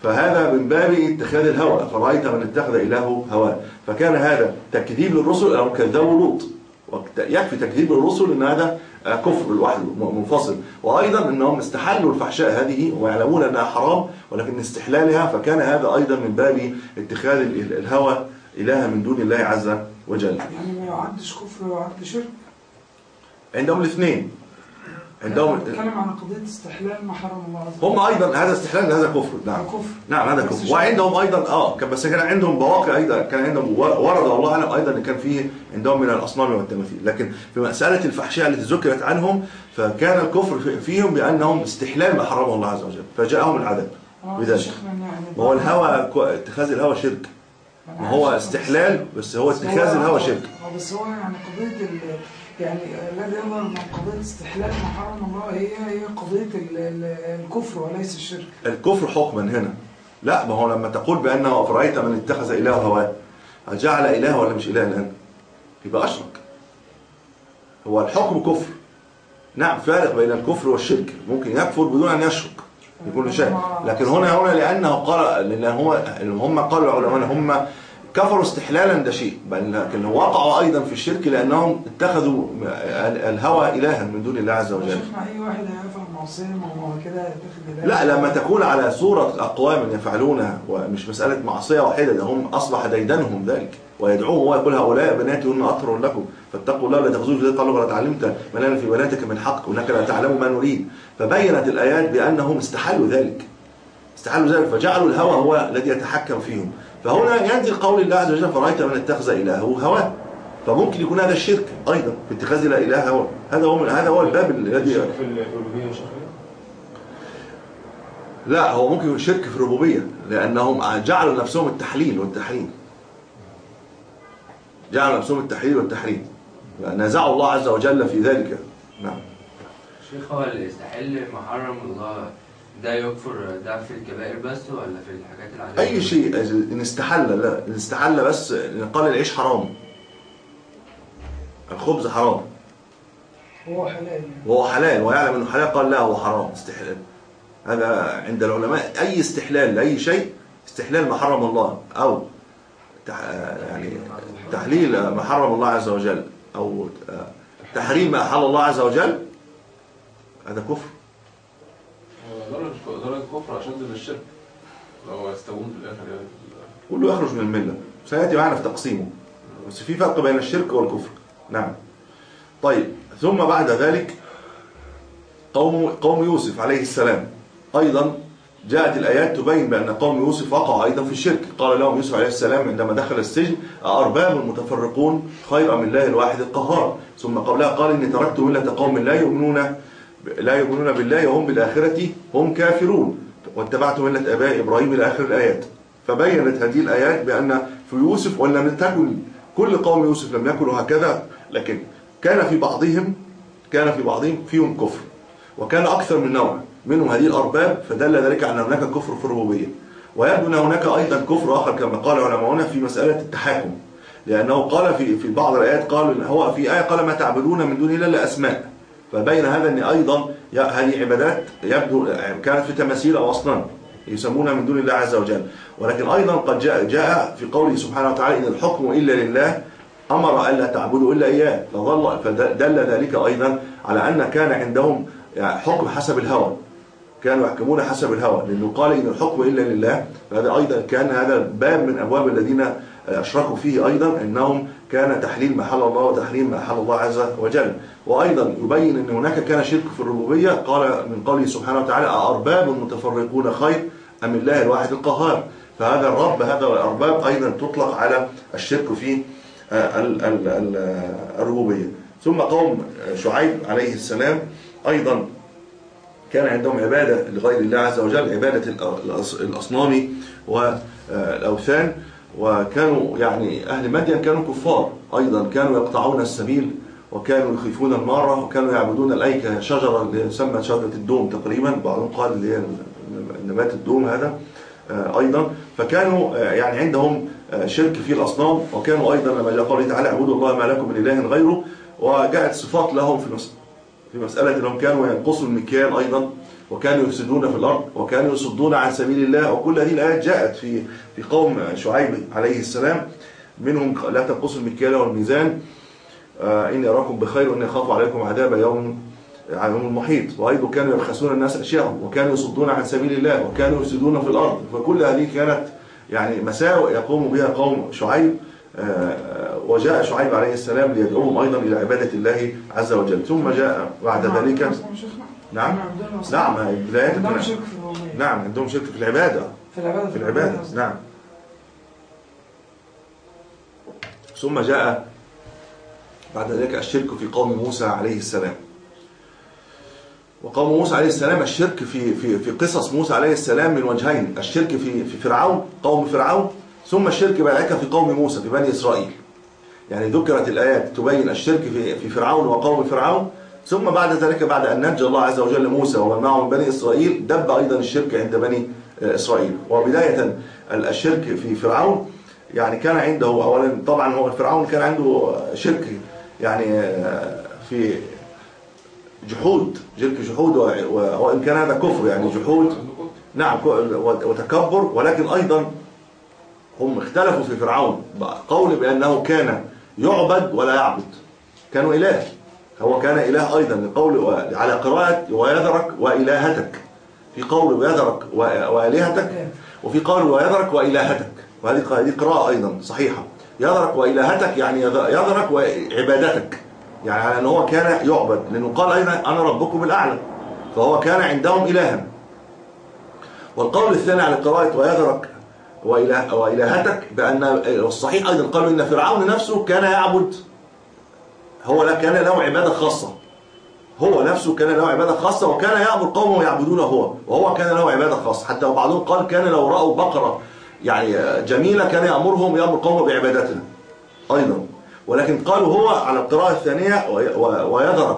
فهذا من باب اتخاذ الهوى، فرأيت من اتخذ إلهه هواه. فكان هذا تكذيب للرسل أو كذبوا لوط. يكفي تكذيب الرسل ان هذا كفر لوحده منفصل، وايضا انهم استحلوا الفحشاء هذه ويعلمون انها حرام ولكن استحلالها، فكان هذا ايضا من باب اتخاذ الهوى الها من دون الله عز وجل. يعني ما يعدش كفر ويعد شرك عندهم الاثنين. عندهم نتكلم عن قضيه استحلال ما حرم الله عز وجل. هم ايضا هذا استحلال هذا كفر. نعم كفر. نعم هذا كفر. وعندهم ايضا اه بس كان عندهم بواقي ايضا، كان عندهم ورد الله اعلم ايضا ان كان فيه عندهم من الاصنام والتماثيل، لكن في مساله الفحشاء التي ذكرت عنهم فكان الكفر فيهم بانهم استحلال ما حرمه الله عز وجل فجاءهم العذاب بذلك. ما هو الهوى اتخاذ الهوى شرك، ما هو استحلال بس هو اتخاذ الهوى شرك. بس هو يعني قضيه يعني الذي يظهر من قضيه استحلال ما حرم الله هي هي قضيه الكفر وليس الشرك. الكفر حكما هنا لا، ما هو لما تقول بانه افرايت من اتخذ اله هواه جعل اله ولا مش اله الان؟ يبقى اشرك. هو الحكم كفر. نعم فارق بين الكفر والشرك، ممكن يكفر بدون ان يشرك يكون شيء، لكن هنا هنا لانه قال لان هو هم قالوا العلماء هم كفروا استحلالا ده شيء، لكن وقعوا ايضا في الشرك لانهم اتخذوا الهوى الها من دون الله عز وجل. شفنا اي واحد هيفعل معصيه ما هو كده يتخذ اله. لا لما تكون على صوره اقوام يفعلونها ومش مساله معصيه واحده، ده هم اصبح ديدنهم ذلك ويدعوهم ويقول هؤلاء بناتي هن اطهر لكم فاتقوا الله لا تخزوه في قالوا ولا تعلمت ما لنا في بناتك من حق وانك لا تعلم ما نريد. فبينت الايات بانهم استحلوا ذلك استحلوا ذلك فجعلوا الهوى هو الذي يتحكم فيهم. فهنا ينزل قول الله عز وجل فرأيت من اتخذ إلهه هواه، فممكن يكون هذا الشرك أيضا في اتخاذ الإله هواه. هذا هو هذا هو الباب الذي في الألوهية شرك. لا هو ممكن يكون شرك في الربوبية لأنهم جعلوا نفسهم التحليل والتحريم. جعلوا نفسهم التحليل والتحريم نازعوا الله عز وجل في ذلك. نعم. شيخ هو اللي يستحل محرم الله ده يكفر ده في الكبائر بس ولا في الحاجات العادية؟ أي شيء إن استحل لا إن استحل بس قال العيش حرام الخبز حرام هو حلال وهو حلال ويعلم أنه حلال قال لا هو حرام استحلال. هذا عند العلماء أي استحلال لأي شيء استحلال ما حرم الله أو يعني تحليل ما حرم الله عز وجل أو تحريم ما أحل الله عز وجل هذا كفر. درجة درجة كفر أشد من الشرك لو يستوون في الآخر يعني كله يخرج من الملة سيأتي معنا في تقسيمه بس في فرق بين الشرك والكفر. نعم. طيب ثم بعد ذلك قوم قوم يوسف عليه السلام أيضا جاءت الآيات تبين بأن قوم يوسف وقعوا أيضا في الشرك. قال لهم يوسف عليه السلام عندما دخل السجن أأرباب متفرقون خير من الله الواحد القهار. ثم قبلها قال إني تركت ملة قوم لا يؤمنون لا يؤمنون بالله وهم بالآخرة هم كافرون واتبعت ملة آباء إبراهيم إلى آخر الآيات. فبينت هذه الآيات بأن في يوسف وإن لم تكن كل قوم يوسف لم يكونوا هكذا، لكن كان في بعضهم كان في بعضهم فيهم كفر وكان أكثر من نوع منهم هذه الأرباب، فدل ذلك على أن هناك كفر في الربوبية. ويبدو أن هناك أيضا كفر آخر كما قال علماؤنا في مسألة التحاكم، لأنه قال في في بعض الآيات قال هو في آية قال ما تعبدون من دون الله إلا أسماء، فبين هذا أن أيضا هذه عبادات يبدو كانت في تماثيل أو أصنام يسمونها من دون الله عز وجل. ولكن أيضا قد جاء, جاء في قوله سبحانه وتعالى إن الحكم إلا لله أمر ألا تعبدوا إلا إياه، فظل فدل ذلك أيضا على أن كان عندهم حكم حسب الهوى، كانوا يحكمون حسب الهوى، لأنه قال إن الحكم إلا لله. فهذا أيضا كان هذا باب من أبواب الذين أشركوا فيه أيضا أنهم كان تحليل ما حل الله وتحريم ما حل الله عز وجل. وأيضا يبين أن هناك كان شرك في الربوبية، قال من قوله سبحانه وتعالى أأرباب متفرقون خير أم الله الواحد القهار. فهذا الرب هذا الأرباب أيضا تطلق على الشرك في الربوبية. ثم قوم شعيب عليه السلام أيضا كان عندهم عبادة لغير الله عز وجل، عبادة الأصنام والأوثان، وكانوا يعني أهل مدين كانوا كفار أيضا، كانوا يقطعون السبيل وكانوا يخيفون المارة وكانوا يعبدون الأيكة، شجرة اللي يسمى شجرة الدوم تقريبا، بعضهم قال اللي هي نبات الدوم هذا أيضا. فكانوا يعني عندهم شرك في الأصنام، وكانوا أيضا لما جاء قوله تعالى اعبدوا الله ما لكم من إله غيره، وجاءت صفات لهم في في مسألة أنهم كانوا ينقصوا المكيال أيضا، وكانوا يفسدون في الأرض، وكانوا يصدون عن سبيل الله. وكل هذه الآيات جاءت في في قوم شعيب عليه السلام، منهم لا تنقصوا المكيال والميزان آه إني أراكم بخير وإني أخاف عليكم عذاب يوم يوم المحيط. وأيضا كانوا يبخسون الناس أشياءهم، وكانوا يصدون عن سبيل الله، وكانوا يفسدون في الأرض. فكل هذه كانت يعني مساوئ يقوم بها قوم شعيب. آه وجاء شعيب عليه السلام ليدعوهم أيضا إلى عبادة الله عز وجل. ثم جاء بعد ذلك نعم نعم عندهم شرك في الربوبية. نعم عندهم شرك في العبادة في العبادة في العبادة نعم. ثم جاء بعد ذلك الشرك في قوم موسى عليه السلام. وقوم موسى عليه السلام الشرك في في في قصص موسى عليه السلام من وجهين، الشرك في في فرعون قوم فرعون، ثم الشرك بعد ذلك في قوم موسى في بني إسرائيل. يعني ذكرت الآيات تبين الشرك في في فرعون وقوم فرعون، ثم بعد ذلك بعد أن نجى الله عز وجل موسى ومن معه من بني إسرائيل دب أيضا الشرك عند بني إسرائيل. وبداية الشرك في فرعون يعني كان عنده أولا طبعا هو فرعون كان عنده شرك يعني في جحود شرك جحود، وإن كان هذا كفر يعني جحود نعم وتكبر. ولكن أيضا هم اختلفوا في فرعون قول بأنه كان يعبد ولا يعبد، كانوا إله، هو كان إله أيضا لقول على قراءة ويذرك وإلهتك، في قول ويذرك وإلهتك، وفي قول ويذرك وإلهتك، وهذه قراءة أيضا صحيحة. يذرك وإلهتك يعني يذرك وعبادتك، يعني على أنه هو كان يعبد، لأنه قال أيضا أنا ربكم الأعلى، فهو كان عندهم إلها. والقول الثاني على قراءة ويذرك وإله وإلهتك بأن الصحيح أيضا قالوا إن فرعون نفسه كان يعبد، هو لا كان له عبادة خاصة، هو نفسه كان له عبادة خاصة، وكان يأمر قومه يعبدونه هو، وهو كان له عبادة خاصة. حتى بعضهم قال كان لو رأوا بقرة يعني جميلة كان يأمرهم يأمر قومه بعبادتها أيضا. ولكن قالوا هو على القراءة الثانية ويذرك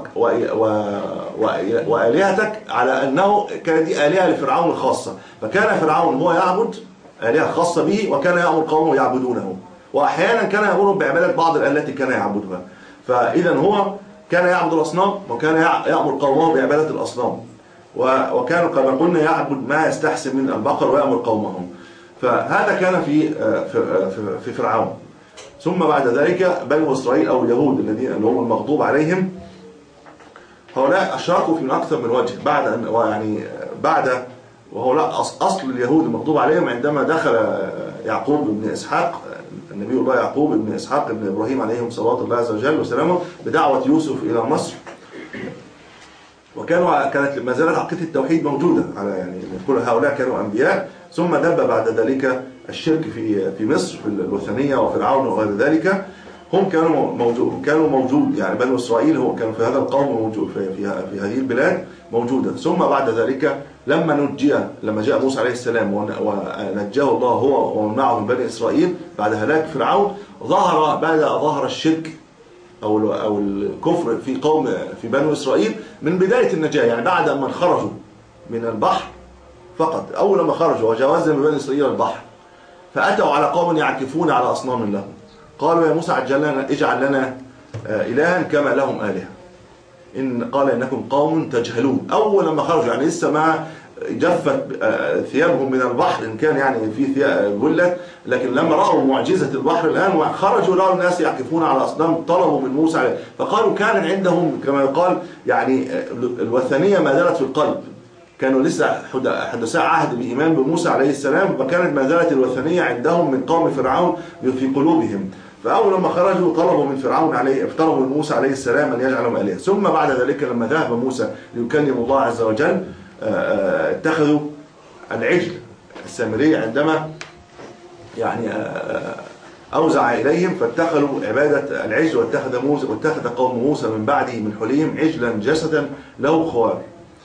وآلهتك على أنه كان دي آلهة لفرعون الخاصة، فكان فرعون هو يعبد آلهة خاصة به، وكان يأمر قومه يعبدونه، وأحيانا كان يأمرهم بعبادة بعض الآلهة التي كان يعبدها. فإذا هو كان يعبد الأصنام، وكان يأمر قومه بعبادة الأصنام، وكانوا كما قلنا يعبد ما يستحسن من البقر ويأمر قومهم. فهذا كان في في فرعون. ثم بعد ذلك بنو إسرائيل أو اليهود الذين اللي هم المغضوب عليهم، هؤلاء أشركوا في من أكثر من وجه بعد أن ويعني بعد وهؤلاء أصل اليهود المغضوب عليهم عندما دخل يعقوب بن إسحاق النبي الله يعقوب بن إسحاق بن إبراهيم عليهم صلوات الله عز وجل وسلامه بدعوة يوسف إلى مصر. وكانوا كانت ما زالت عقيدة التوحيد موجودة على يعني كل هؤلاء كانوا أنبياء. ثم دب بعد ذلك الشرك في في مصر في الوثنية وفرعون وغير ذلك. هم كانوا موجود كانوا موجود يعني بنو إسرائيل هو كانوا في هذا القوم موجود في في, في هذه البلاد موجودة. ثم بعد ذلك لما نجي لما جاء موسى عليه السلام ونجاه الله هو ومن معه من بني إسرائيل بعد هلاك فرعون، ظهر بعد ظهر الشرك أو أو الكفر في قوم في بنو إسرائيل من بداية النجاة، يعني بعد أن خرجوا من البحر فقط. أول ما خرجوا وجاوزنا من بني إسرائيل البحر فأتوا على قوم يعكفون على أصنام لهم، قالوا يا موسى عجل لنا اجعل لنا إلها كما لهم آلهة إن قال إنكم قوم تجهلون. أول ما خرجوا يعني لسه ما جفت ثيابهم من البحر إن كان يعني في ثياب جلت، لكن لما رأوا معجزة البحر الآن وخرجوا رأوا الناس يعكفون على أصنام طلبوا من موسى عليه. فقالوا كان عندهم كما يقال يعني الوثنية ما زالت في القلب، كانوا لسه حدثاء عهد بإيمان بموسى عليه السلام، فكانت ما زالت الوثنية عندهم من قوم فرعون في قلوبهم. فأول ما خرجوا طلبوا من فرعون عليه طلبوا من موسى عليه السلام أن يجعلهم آلهة. ثم بعد ذلك لما ذهب موسى ليكلم الله عز وجل اتخذوا العجل السامري عندما يعني أوزع إليهم فاتخذوا عبادة العجل، واتخذ موسى واتخذ قوم موسى من بعده من حليهم عجلا جسدا له خوار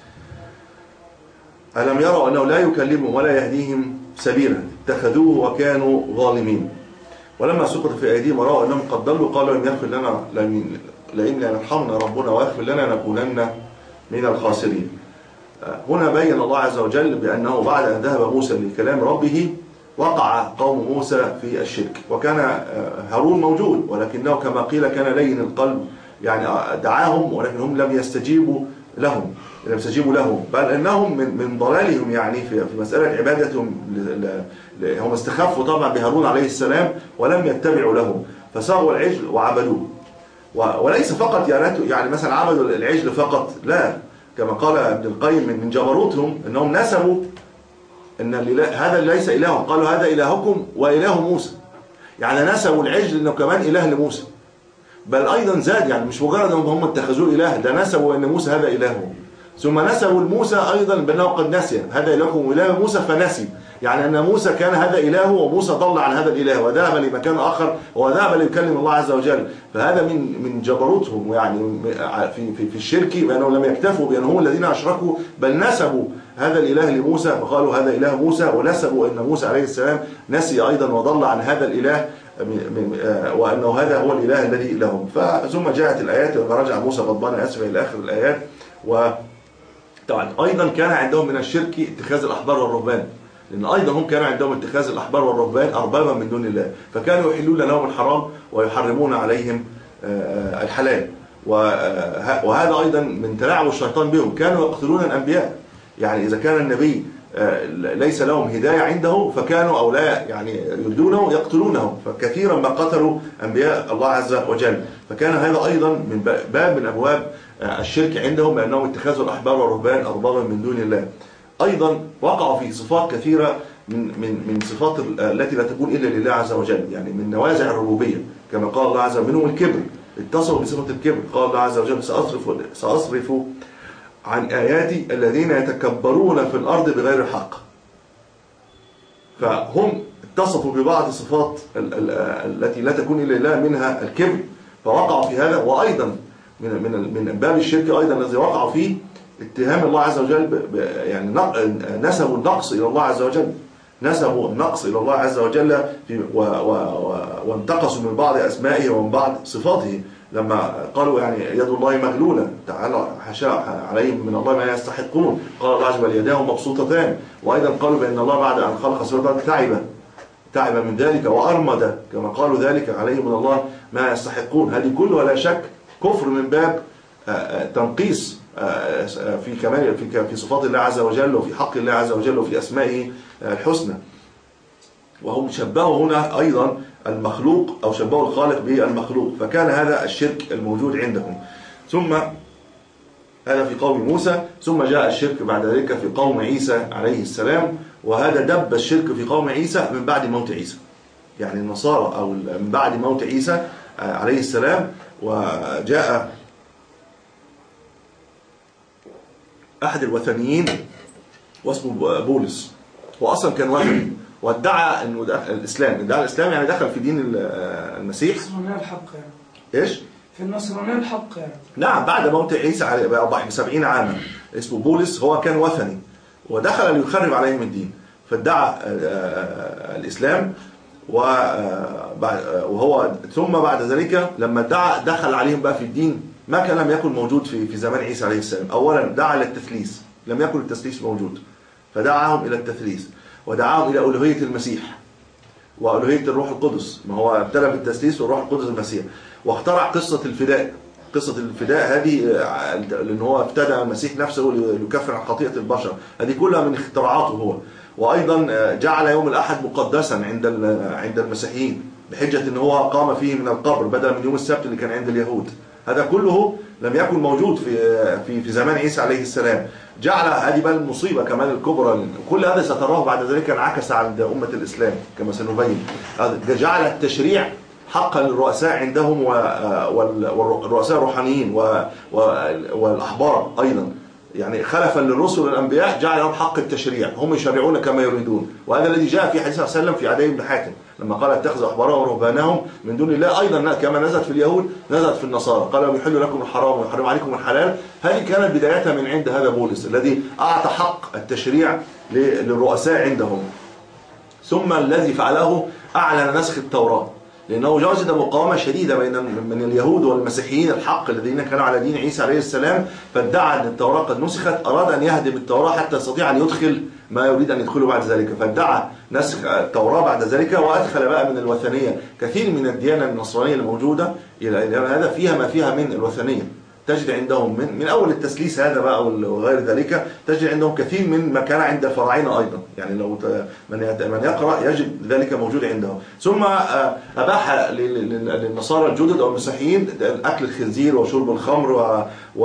ألم يروا أنه لا يكلمهم ولا يهديهم سبيلا اتخذوه وكانوا ظالمين. ولما سقط في أيديهم ورأوا أنهم قد ضلوا قالوا لن يغفر لنا لئن لم يرحمنا ربنا ويغفر لنا نكونن من الخاسرين. هنا بين الله عز وجل بأنه بعد أن ذهب موسى لكلام ربه وقع قوم موسى في الشرك، وكان هارون موجود ولكنه كما قيل كان لين القلب يعني دعاهم ولكن هم لم يستجيبوا لهم لم يستجيبوا له، بل انهم من من ضلالهم يعني في في مساله عبادتهم، هم استخفوا طبعا بهارون عليه السلام ولم يتبعوا له فصاروا العجل وعبدوه. وليس فقط يعني يعني مثلا عبدوا العجل فقط، لا، كما قال ابن القيم من جبروتهم انهم نسبوا ان هذا ليس الههم، قالوا هذا الهكم واله موسى، يعني نسبوا العجل انه كمان اله لموسى، بل ايضا زاد، يعني مش مجرد انهم هم اتخذوه اله، ده نسبوا ان موسى هذا الههم، ثم نسبوا لموسى ايضا بانه قد نسي، هذا الهكم واله موسى فنسي، يعني ان موسى كان هذا الهه وموسى ضل عن هذا الاله وذهب لمكان اخر وذهب ليكلم الله عز وجل. فهذا من من جبروتهم يعني في في في الشرك، بانهم لم يكتفوا بانهم الذين اشركوا، بل نسبوا هذا الاله لموسى فقالوا هذا اله موسى، ونسبوا ان موسى عليه السلام نسي ايضا وضل عن هذا الاله وانه هذا هو الاله الذي لهم. ثم جاءت الايات لما رجع موسى غضبان اسفا الى اخر الايات. وطبعا ايضا كان عندهم من الشرك اتخاذ الاحبار والرهبان، لأن أيضا هم كانوا عندهم اتخاذ الأحبار والرهبان أربابا من دون الله، فكانوا يحلون لهم الحرام ويحرمون عليهم الحلال. وهذا أيضا من تلاعب الشيطان بهم، كانوا يقتلون الأنبياء، يعني إذا كان النبي ليس لهم هداية عنده فكانوا أو لا يعني يردونه يقتلونه، فكثيرا ما قتلوا أنبياء الله عز وجل. فكان هذا أيضا من باب من أبواب الشرك عندهم، بأنهم اتخاذوا الأحبار والرهبان أربابا من دون الله. أيضا وقعوا في صفات كثيرة من من من صفات التي لا تكون إلا لله عز وجل، يعني من نوازع الربوبية، كما قال الله عز وجل منهم الكبر، اتصلوا بصفة الكبر، قال الله عز وجل سأصرف سأصرف عن آياتي الذين يتكبرون في الأرض بغير الحق. فهم اتصفوا ببعض الصفات التي لا تكون إلا لله، منها الكبر، فوقعوا في هذا. وأيضا من من من باب الشرك أيضا الذي وقعوا فيه اتهام الله عز وجل ب... يعني نسبوا النقص إلى الله عز وجل، نسبوا النقص إلى الله عز وجل في و... و... و... وانتقصوا من بعض أسمائه ومن بعض صفاته، لما قالوا يعني يد الله مغلولة تعالى حاشا عليهم من الله ما يستحقون، قال الله عز وجل يداه مبسوطتان. وأيضا قالوا بأن الله بعد أن خلق سورة تعب تعب من ذلك وأرمد، كما قالوا ذلك عليهم من الله ما يستحقون. هذه كلها لا شك كفر من باب تنقيص في كمال في في صفات الله عز وجل وفي حق الله عز وجل وفي أسمائه الحسنى. وهم شبهوا هنا أيضا المخلوق أو شبهوا الخالق بالمخلوق، فكان هذا الشرك الموجود عندهم. ثم هذا في قوم موسى، ثم جاء الشرك بعد ذلك في قوم عيسى عليه السلام، وهذا دب الشرك في قوم عيسى من بعد موت عيسى، يعني النصارى أو من بعد موت عيسى عليه السلام. وجاء أحد الوثنيين واسمه بولس، هو أصلا كان وثني وادعى أنه الإسلام، ادعى الإسلام يعني دخل في دين المسيح. النصرانية الحق يعني. إيش؟ في النصرانية الحق يعني. نعم، بعد موت عيسى على بسبعين عاما. اسمه بولس، هو كان وثني ودخل ليخرب عليهم الدين، فادعى الإسلام. وهو ثم بعد ذلك لما ادعى دخل عليهم بقى في الدين ما كان لم يكن موجود في في زمان عيسى عليه السلام. اولا دعا للتثليث، لم يكن التثليث موجود، فدعاهم الى التثليث، ودعاهم الى الوهيه المسيح والوهيه الروح القدس. ما هو ابتدى بالتثليث والروح القدس المسيح، واخترع قصه الفداء. قصه الفداء هذه لان هو ابتدى المسيح نفسه ليكفر عن خطيئه البشر، هذه كلها من اختراعاته هو. وايضا جعل يوم الاحد مقدسا عند عند المسيحيين بحجه ان هو قام فيه من القبر بدلا من يوم السبت اللي كان عند اليهود. هذا كله لم يكن موجود في في في زمان عيسى عليه السلام. جعل هذه بقى المصيبه كمان الكبرى، كل هذا ستراه بعد ذلك انعكس عند امه الاسلام كما سنبين. جعل التشريع حقا للرؤساء عندهم والرؤساء الروحانيين والاحبار ايضا، يعني خلفا للرسل والانبياء جعل لهم حق التشريع، هم يشرعون كما يريدون. وهذا الذي جاء في حديث صلى الله عليه وسلم في عدي بن حاتم لما قال اتخذوا احبارهم ورهبانهم من دون الله، ايضا كما نزلت في اليهود نزلت في النصارى، قالوا يحل لكم الحرام ويحرم عليكم الحلال. هذه كانت بدايتها من عند هذا بولس الذي اعطى حق التشريع للرؤساء عندهم. ثم الذي فعله اعلن نسخ التوراة، لأنه وجد مقاومة شديدة بين من اليهود والمسيحيين الحق الذين كانوا على دين عيسى عليه السلام، فادعى أن التوراة قد نسخت، أراد أن يهدم التوراة حتى يستطيع أن يدخل ما يريد أن يدخله بعد ذلك، فادعى نسخ التوراة بعد ذلك، وأدخل بقى من الوثنية كثير من الديانة النصرانية الموجودة إلى هذا فيها ما فيها من الوثنية. تجد عندهم من, من أول التسليس هذا بقى وغير ذلك، تجد عندهم كثير من ما كان عند الفراعنة أيضا، يعني لو من من يقرأ يجد ذلك موجود عندهم. ثم أباح للنصارى الجدد أو المسيحيين أكل الخنزير وشرب الخمر، و و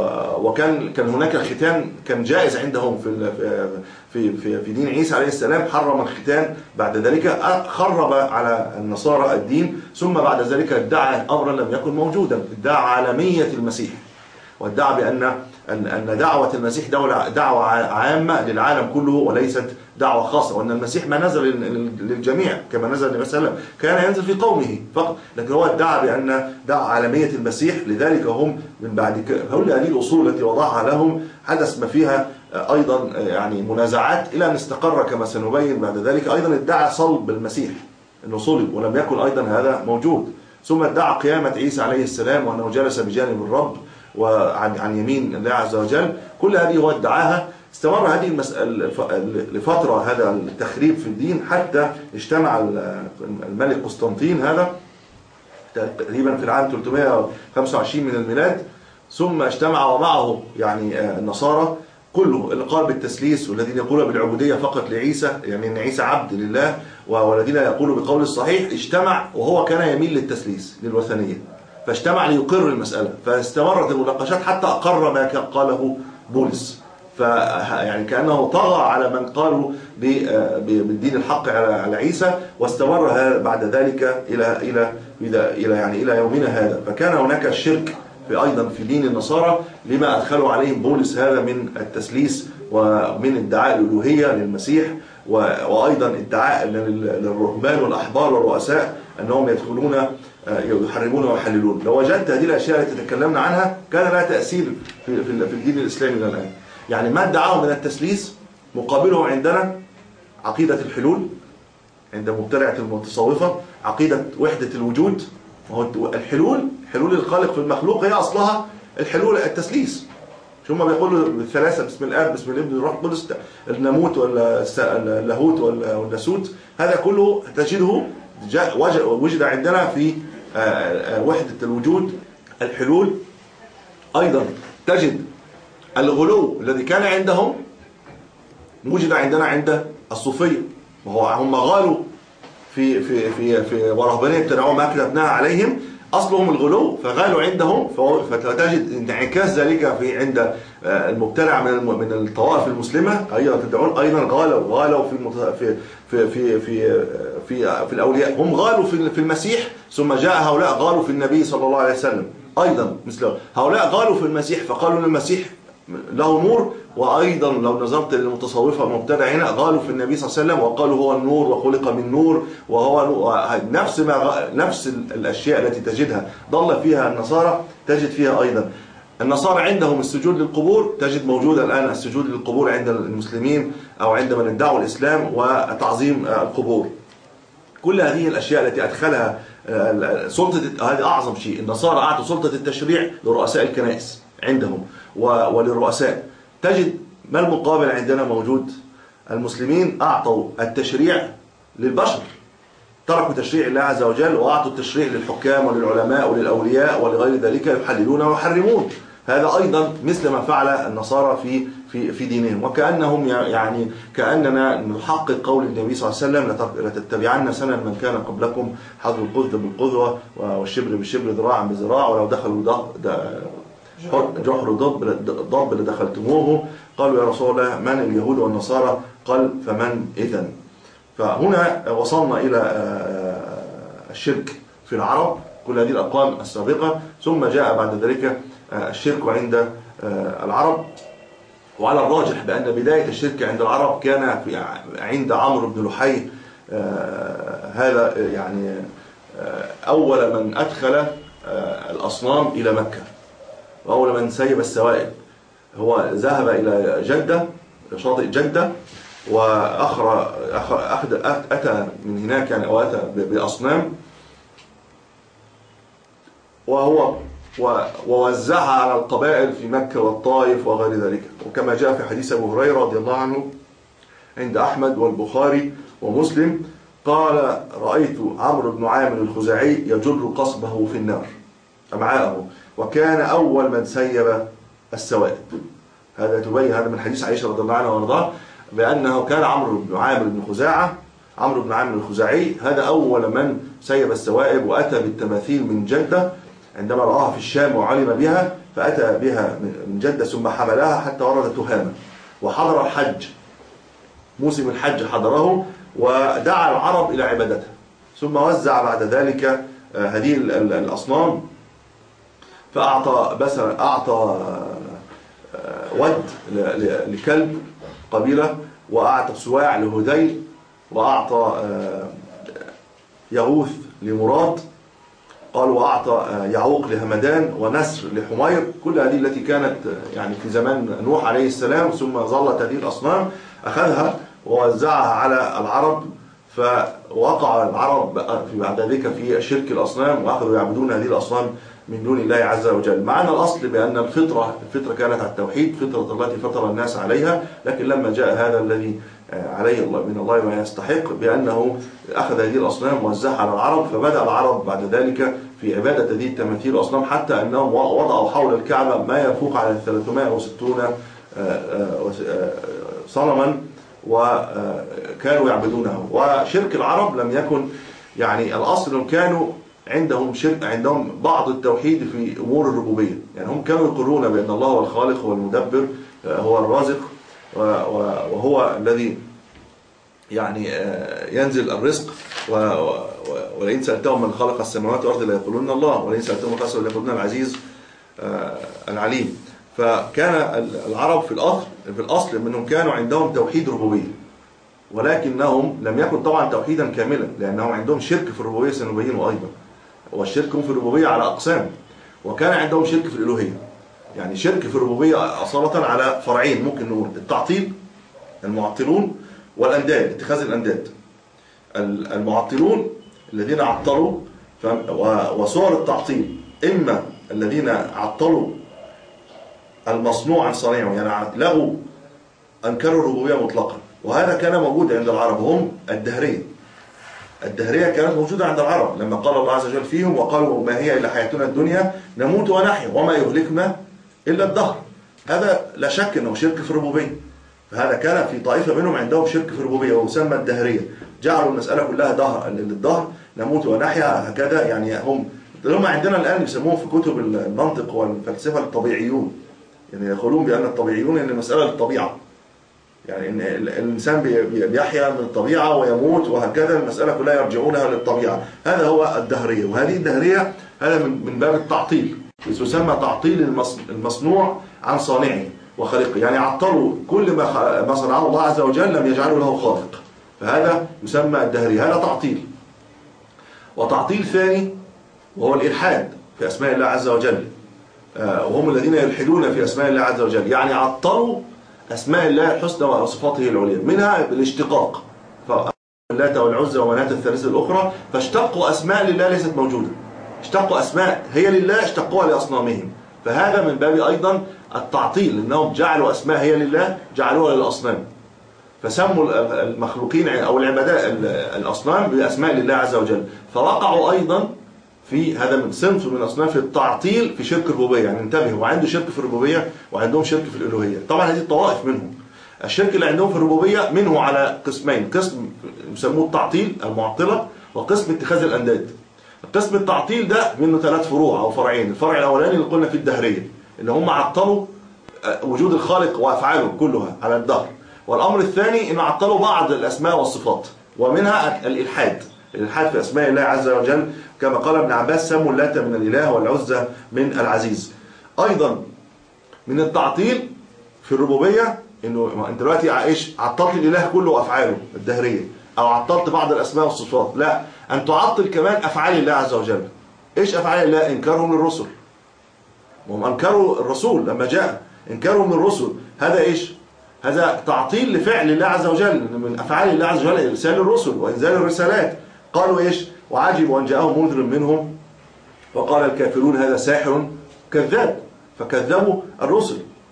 وكان كان هناك الختان كان جائز عندهم في في في في دين عيسى عليه السلام، حرم الختان، بعد ذلك خرب على النصارى الدين، ثم بعد ذلك ادعى أمرا لم يكن موجودا، ادعى عالمية المسيح، وادعى بأن أن أن دعوة المسيح دولة دعوة عامة للعالم كله وليست دعوة خاصة، وأن المسيح ما نزل للجميع كما نزل النبي صلى الله عليه وسلم، كان ينزل في قومه فقط، لكن هو ادعى بأن دعوة عالمية المسيح. لذلك هم من بعد كده هؤلاء هذه الأصول التي وضعها لهم حدث ما فيها أيضا يعني منازعات إلى أن استقر كما سنبين بعد ذلك. أيضا ادعى صلب المسيح أنه صلب ولم يكن أيضا هذا موجود، ثم ادعى قيامة عيسى عليه السلام وأنه جلس بجانب الرب وعن عن يمين الله عز وجل. كل هذه هو ادعاها. استمر هذه المسألة لفترة هذا التخريب في الدين حتى اجتمع الملك قسطنطين هذا تقريبا في العام ثلاثمائة وخمسة وعشرين من الميلاد، ثم اجتمع ومعه يعني النصارى كله اللي قال بالتسليس والذين يقولوا بالعبودية فقط لعيسى، يعني ان عيسى عبد لله، والذين يقولوا بقول الصحيح، اجتمع وهو كان يميل للتسليس للوثنية، فاجتمع ليقر المسألة، فاستمرت المناقشات حتى أقر ما قاله بولس، فيعني كأنه طغى على من قالوا بالدين الحق على عيسى، واستمر بعد ذلك إلى إلى إلى يعني إلى يومنا هذا. فكان هناك شرك في أيضا في دين النصارى لما أدخلوا عليهم بولس هذا من التسليس ومن ادعاء الألوهية للمسيح، وأيضا ادعاء للرهبان والأحبار والرؤساء أنهم يدخلون يحرمون ويحللون. لو وجدت هذه الأشياء التي تكلمنا عنها كان لها تأثير في في الدين الإسلامي الآن. يعني ما ادعاه من التسليس مقابله عندنا عقيدة الحلول عند مبتدعة المتصوفة، عقيدة وحدة الوجود. الحلول حلول الخالق في المخلوق هي أصلها الحلول التسليس. شو هم بيقولوا الثلاثة باسم الآب باسم الابن والروح القدس، الناموت ولا اللاهوت ولا الناسوت، هذا كله تجده وجد عندنا في وحدة الوجود الحلول. أيضا تجد الغلو الذي كان عندهم وجد عندنا عند الصوفية، وهو هم غالوا في في في في ورهبانية ابتدعوا ما كتبناها عليهم، أصلهم الغلو فغالوا عندهم، فتجد انعكاس ذلك في عند المبتدع من من الطوائف المسلمة أيضا تدعون أيضا غالوا غالوا في في في في في في, في الأولياء، هم غالوا في في المسيح، ثم جاء هؤلاء غالوا في النبي صلى الله عليه وسلم. أيضا مثل هؤلاء غالوا في المسيح فقالوا المسيح له نور، وأيضا لو نظرت للمتصوفة المبتدعين غالوا في النبي صلى الله عليه وسلم وقالوا هو النور وخلق من نور، وهو نفس ما نفس الأشياء التي تجدها ضل فيها النصارى تجد فيها أيضا. النصارى عندهم السجود للقبور، تجد موجود الآن السجود للقبور عند المسلمين أو عند من ادعوا الإسلام وتعظيم القبور. كل هذه الأشياء التي أدخلها سلطة، هذا أعظم شيء، النصارى أعطوا سلطة التشريع لرؤساء الكنائس عندهم وللرؤساء. تجد ما المقابل عندنا موجود؟ المسلمين أعطوا التشريع للبشر، تركوا تشريع الله عز وجل وأعطوا التشريع للحكام وللعلماء وللأولياء ولغير ذلك، يحللون ويحرمون. هذا أيضا مثل ما فعل النصارى في في في دينهم، وكأنهم يعني كأننا نحقق قول النبي صلى الله عليه وسلم لتتبعن سنن من كان قبلكم حذو القذة بالقذوة والشبر بالشبر ذراعا بذراع، ولو دخلوا جحر ضب ضب لدخلتموه. قالوا يا رسول الله من اليهود والنصارى؟ قال فمن إذن. فهنا وصلنا إلى الشرك في العرب، كل هذه الأقوام السابقة، ثم جاء بعد ذلك الشرك عند العرب. وعلى الراجح بأن بداية الشرك عند العرب كان في عند عمرو بن لحي، هذا يعني أول من أدخل الأصنام إلى مكة وأول من سيب السوائب. هو ذهب إلى جدة شاطئ جدة وأخر أخذ أتى من هناك يعني أو أتى بأصنام وهو ووزعها على القبائل في مكة والطائف وغير ذلك. وكما جاء في حديث أبو هريرة رضي الله عنه عند أحمد والبخاري ومسلم قال: رأيت عمرو بن عامر الخزاعي يجر قصبه في النار أمعاءه، وكان أول من سيب السوائب. هذا تبين هذا من حديث عائشة رضي الله عنها وارضاها بأنه كان عمرو بن عامر بن خزاعة عمرو بن عامر الخزاعي هذا أول من سيب السوائب، وأتى بالتماثيل من جدة عندما رآها في الشام وعلم بها، فأتى بها من جدة ثم حملها حتى ورد تهامة، وحضر الحج، موسم الحج حضره، ودعا العرب إلى عبادته، ثم وزع بعد ذلك هذه الأصنام، فأعطى بس أعطى ود لكلب قبيلة، وأعطى سواع لهذيل، وأعطى يغوث لمراد، قال وأعطى يعوق لهمدان، ونسر لحمير. كل هذه التي كانت يعني في زمان نوح عليه السلام، ثم ظلت هذه الأصنام أخذها ووزعها على العرب، فوقع العرب في بعد ذلك في شرك الأصنام، وأخذوا يعبدون هذه الأصنام من دون الله عز وجل. مع أن الأصل بأن الفطرة الفطرة كانت على التوحيد، فطرة التي فطر الناس عليها، لكن لما جاء هذا الذي عليه الله من الله ما يستحق، بأنه أخذ هذه الأصنام ووزعها على العرب، فبدأ العرب بعد ذلك في عبادة هذه التماثيل الأصنام، حتى أنهم وضعوا حول الكعبة ما يفوق على ثلاثمائة وستين صنما وكانوا يعبدونه. وشرك العرب لم يكن يعني الأصل، كانوا عندهم شرك، عندهم بعض التوحيد في أمور الربوبية، يعني هم كانوا يقرون بأن الله هو الخالق، هو المدبر، هو الرازق، وهو الذي يعني ينزل الرزق، ولئن سألتهم من خلق السماوات والأرض ليقولون الله، ولئن سألتهم من خلق السماوات ليقولون العزيز العليم. فكان العرب في الأصل في الأصل منهم كانوا عندهم توحيد ربوبية، ولكنهم لم يكن طبعا توحيدا كاملا، لأنهم عندهم شرك في الربوبية سنبينه أيضا، والشرك في الربوبية على أقسام، وكان عندهم شرك في الألوهية. يعني شرك في الربوبية أصالة على فرعين ممكن نقول: التعطيل، المعطلون، والأنداد، اتخاذ الأنداد. المعطلون الذين عطلوا، وصور التعطيل إما الذين عطلوا المصنوع عن صنيعه، يعني لغوا أنكروا الربوبية مطلقا، وهذا كان موجود عند العرب، هم الدهرية. الدهرية كانت موجودة عند العرب لما قال الله عز وجل فيهم: وقالوا ما هي إلا حياتنا الدنيا نموت ونحيا وما يهلكنا إلا الدهر. هذا لا شك أنه شرك في الربوبية، فهذا كان في طائفة منهم عندهم شرك في الربوبية ويسمى الدهرية، جعلوا المسألة كلها دهر للدهر، نموت ونحيا هكذا. يعني هم هم عندنا الآن يسموهم في كتب المنطق والفلسفة الطبيعيون، يعني يقولون بأن الطبيعيون أن المسألة للطبيعة، يعني إن الإنسان بيحيا من الطبيعة ويموت وهكذا، المسألة كلها يرجعونها للطبيعة. هذا هو الدهرية، وهذه الدهرية هذا من باب التعطيل، يسمى تعطيل المصنوع عن صانعه وخالقه، يعني عطلوا كل ما صنعه الله عز وجل لم يجعله له خالق، فهذا يسمى الدهرية، هذا تعطيل. وتعطيل ثاني وهو الإلحاد في أسماء الله عز وجل، وهم الذين يلحدون في أسماء الله عز وجل، يعني عطلوا أسماء الله الحسنى وصفاته العليا، منها بالاشتقاق، فاللات والعزى ومناة الثالثة الأخرى، فاشتقوا أسماء لله ليست موجودة، اشتقوا أسماء هي لله اشتقوها لأصنامهم، فهذا من باب أيضا التعطيل، أنهم جعلوا أسماء هي لله جعلوها للأصنام، فسموا المخلوقين أو العبادات الأصنام بأسماء لله عز وجل، فوقعوا أيضا في هذا من صنف من أصناف التعطيل في شرك الربوبية. يعني انتبهوا، وعنده شرك في الربوبية وعندهم شرك في الألوهية. طبعا هذه الطوائف منهم، الشرك اللي عندهم في الربوبية منه على قسمين: قسم يسموه التعطيل المعطلة، وقسم اتخاذ الأنداد. القسم التعطيل ده منه ثلاث فروع أو فرعين. الفرع الأولاني اللي قلنا فيه الدهرية، اللي هم عطلوا وجود الخالق وأفعاله كلها على الدهر. والأمر الثاني إنه عطلوا بعض الأسماء والصفات، ومنها الإلحاد، الإلحاد في أسماء الله عز وجل، كما قال ابن عباس: سموا اللات من الإله والعزى من العزيز. أيضا من التعطيل في الربوبية إنه أنت دلوقتي عايش عطلت الإله كله وأفعاله الدهرية، أو عطلت بعض الأسماء والصفات، لا، أن تعطل كمان أفعال الله عز وجل. إيش أفعال الله؟ إنكارهم للرسل، وهم أنكروا الرسول لما جاء، إنكارهم للرسل، هذا إيش؟ هذا تعطيل لفعل الله عز وجل، من أفعال الله عز وجل إرسال الرسل وإنزال الرسالات. قالوا إيش؟ وعجبوا أن جاءهم منذر منهم وقال الكافرون هذا ساحر كذاب، فكذبوا الرسل.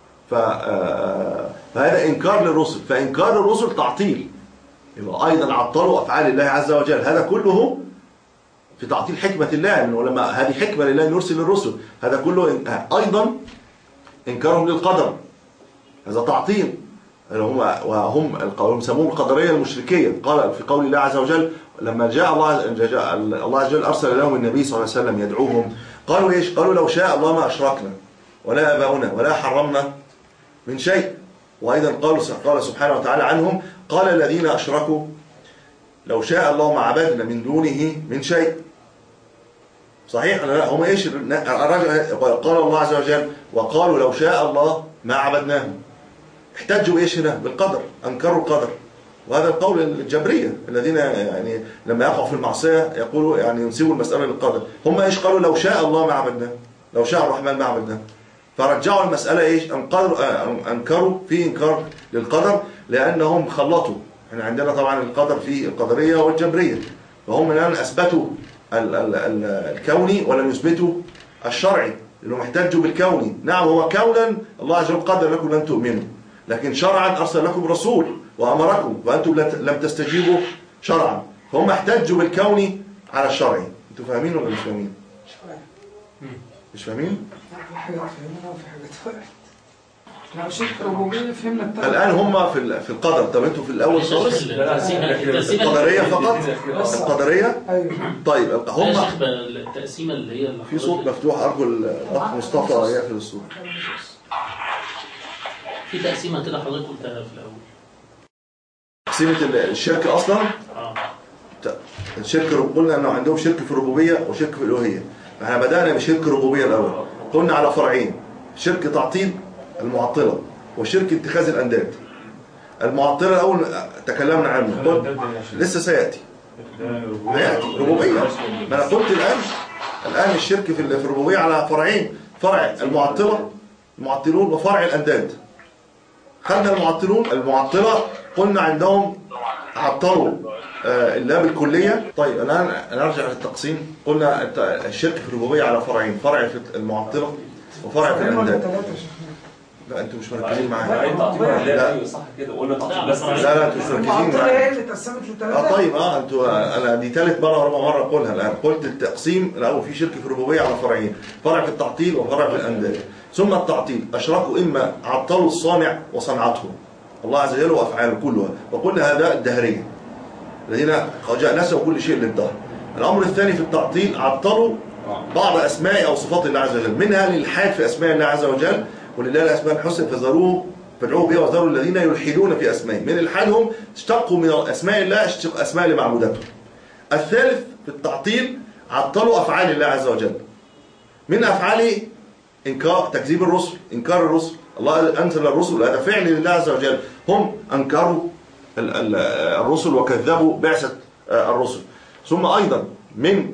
فهذا إنكار للرسل، فإنكار الرسل تعطيل، يبقى أيضا عطلوا أفعال الله عز وجل. هذا كله في تعطيل حكمة الله، لأنه لما هذه حكمة لله أن يرسل الرسل، هذا كله أيضا إنكارهم للقدر، هذا تعطيل. هم وهم القوم يسمون القدرية المشركية. قال في قول الله عز وجل لما جاء الله الله عز وجل أرسل لهم النبي صلى الله عليه وسلم يدعوهم، قالوا إيش؟ قالوا لو شاء الله ما أشركنا ولا آباؤنا ولا حرمنا من شيء. وأيضا قالوا قال سبحانه وتعالى عنهم قال الذين أشركوا لو شاء الله ما عبدنا من دونه من شيء. صحيح؟ لا هم إيش؟ قال الله عز وجل وقالوا لو شاء الله ما عبدناهم. احتجوا إيش هنا؟ بالقدر، أنكروا القدر. وهذا القول الجبرية الذين يعني لما يقعوا في المعصية يقولوا يعني ينسبوا المسألة للقدر. هم إيش قالوا؟ لو شاء الله ما عبدناه، لو شاء الرحمن ما عبدناه. فرجعوا المسألة إيش؟ أنكروا في إنكار للقدر، لأنهم خلطوا. احنا عندنا طبعا القدر في القدرية والجبرية، فهم الآن أثبتوا الكوني ولم يثبتوا الشرعي، لأنهم احتجوا بالكوني. نعم هو كونا الله عز وجل قدر لكم لن تؤمنوا، لكن شرعا أرسل لكم رسول وأمركم وأنتم لم تستجيبوا شرعا، فهم احتجوا بالكوني على الشرعي. أنتم فاهمين ولا مش فاهمين؟ مش فاهمين؟ في حاجات فهمنا وفي حاجات فهمت. لو شرك ربوبية فهمنا التالت. الآن هم في في القدر. طب أنتوا في الأول خالص القدرية فقط؟ القدرية؟ أيوه. طيب هم التقسيمة اللي هي في صوت مفتوح، أرجو الأخ مصطفى يقفل الصوت. في تقسيمة كده حضرتك قلتها في الأول. تقسيمة الشرك أصلا؟ اه الشرك قلنا أنه عندهم شرك في الربوبية وشرك في الألوهية. احنا بدأنا بشرك الربوبية الأول، قلنا على فرعين: شرك تعطيل المعطلة وشرك اتخاذ الأنداد. المعطلة الأول تكلمنا عنه، قلت لسه سيأتي هيأتي ربوبية. ما أنا قلت الآن الآن الشرك في الربوبية على فرعين: فرع المعطلة المعطلون وفرع الأنداد. خدنا المعطلون المعطلة قلنا عندهم عطلوا الله بالكلية. طيب الآن نرجع للتقسيم. قلنا الشرك في الربوبية على فرعين: فرع في المعطلة وفرع في الأنداد. لا انتوا مش مركزين معايا. لا صح كده قلنا تعطيل بس. لا لا انتوا مش مركزين معايا. هي اللي اتقسمت لثلاثة. اه طيب اه انتوا انا دي ثالث مره ورابع مره اقولها الان. قلت التقسيم الاول في شرك في الربوبيه على فرعين: فرع في التعطيل وفرع في الانداد. ثم التعطيل اشركوا اما عطلوا الصانع وصنعته الله عز وجل وافعاله كلها، وقلنا هذا الدهريه الذين نسوا كل شيء للدهر. الامر الثاني في التعطيل عطلوا بعض اسماء او صفات الله عز وجل، منها الالحاد في اسماء الله عز وجل: ولله الاسماء الحسنى فذروه فادعوه بها وذروا الذين يلحدون في اسمائه. من الحادهم اشتقوا من اسماء الله اشتق اسماء لمعبوداته. الثالث في التعطيل عطلوا افعال الله عز وجل. من افعاله انكار تكذيب الرسل، انكار الرسل. الله انزل الرسل، هذا فعل لله عز وجل. هم انكروا الرسل وكذبوا بعثة الرسل. ثم ايضا من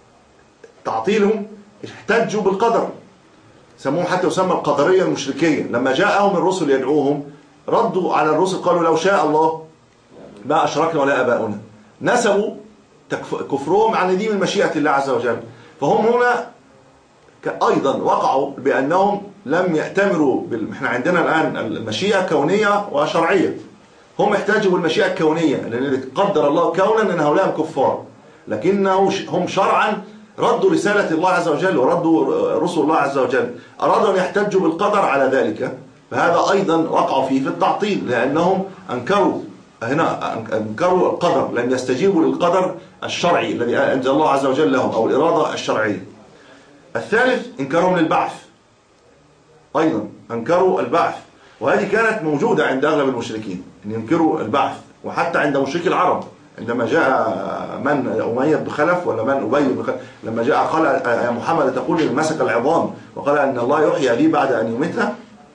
تعطيلهم احتجوا بالقدر، سموه حتى يسمى القدرية المشركية. لما جاءهم الرسل يدعوهم ردوا على الرسل قالوا لو شاء الله ما أشركنا ولا آباؤنا. نسبوا كفرهم عن دين مشيئة الله عز وجل. فهم هنا أيضا وقعوا بأنهم لم يأتمروا بال... احنا عندنا الآن المشيئة كونية وشرعية. هم احتاجوا بالمشيئة الكونية لأن قدر الله كونا أن هؤلاء كفار، لكنه هم شرعا ردوا رسالة الله عز وجل وردوا رسل الله عز وجل. أرادوا أن يحتجوا بالقدر على ذلك، فهذا أيضا وقعوا فيه في التعطيل، لأنهم أنكروا هنا أنكروا القدر، لم يستجيبوا للقدر الشرعي الذي أنزل الله عز وجل لهم أو الإرادة الشرعية. الثالث إنكارهم للبعث، أيضا أنكروا البعث، وهذه كانت موجودة عند أغلب المشركين أن ينكروا البعث. وحتى عند مشركي العرب عندما جاء من أمية بن خلف ولا من أبي بن خلف لما جاء قال يا محمد تقول لي مسك العظام وقال أن الله يحيي ذي بعد أن يميتها،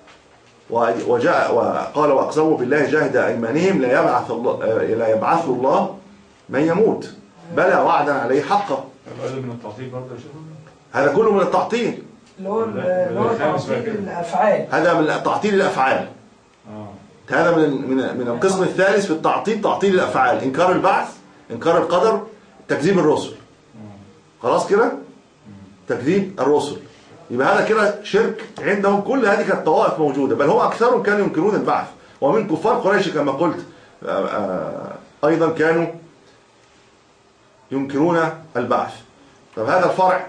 وجاء وقال وأقسموا بالله جاهد أيمانهم لا يبعث الله لا يبعث الله من يموت بلى وعدا عليه حقا. هذا من التعطيل برضه يا شيخ؟ هذا كله من التعطيل، اللي هو اللي هو تعطيل الأفعال. هذا من تعطيل الأفعال. هذا من من من القسم الثالث في التعطيل، تعطيل الافعال: انكار البعث، انكار القدر، تكذيب الرسل. خلاص كده؟ تكذيب الرسل. يبقى هذا كده شرك عندهم. كل هذه كانت طوائف موجودة، بل هم أكثرهم كانوا ينكرون البعث، ومن كفار قريش كما قلت أيضا كانوا ينكرون البعث. طب هذا الفرع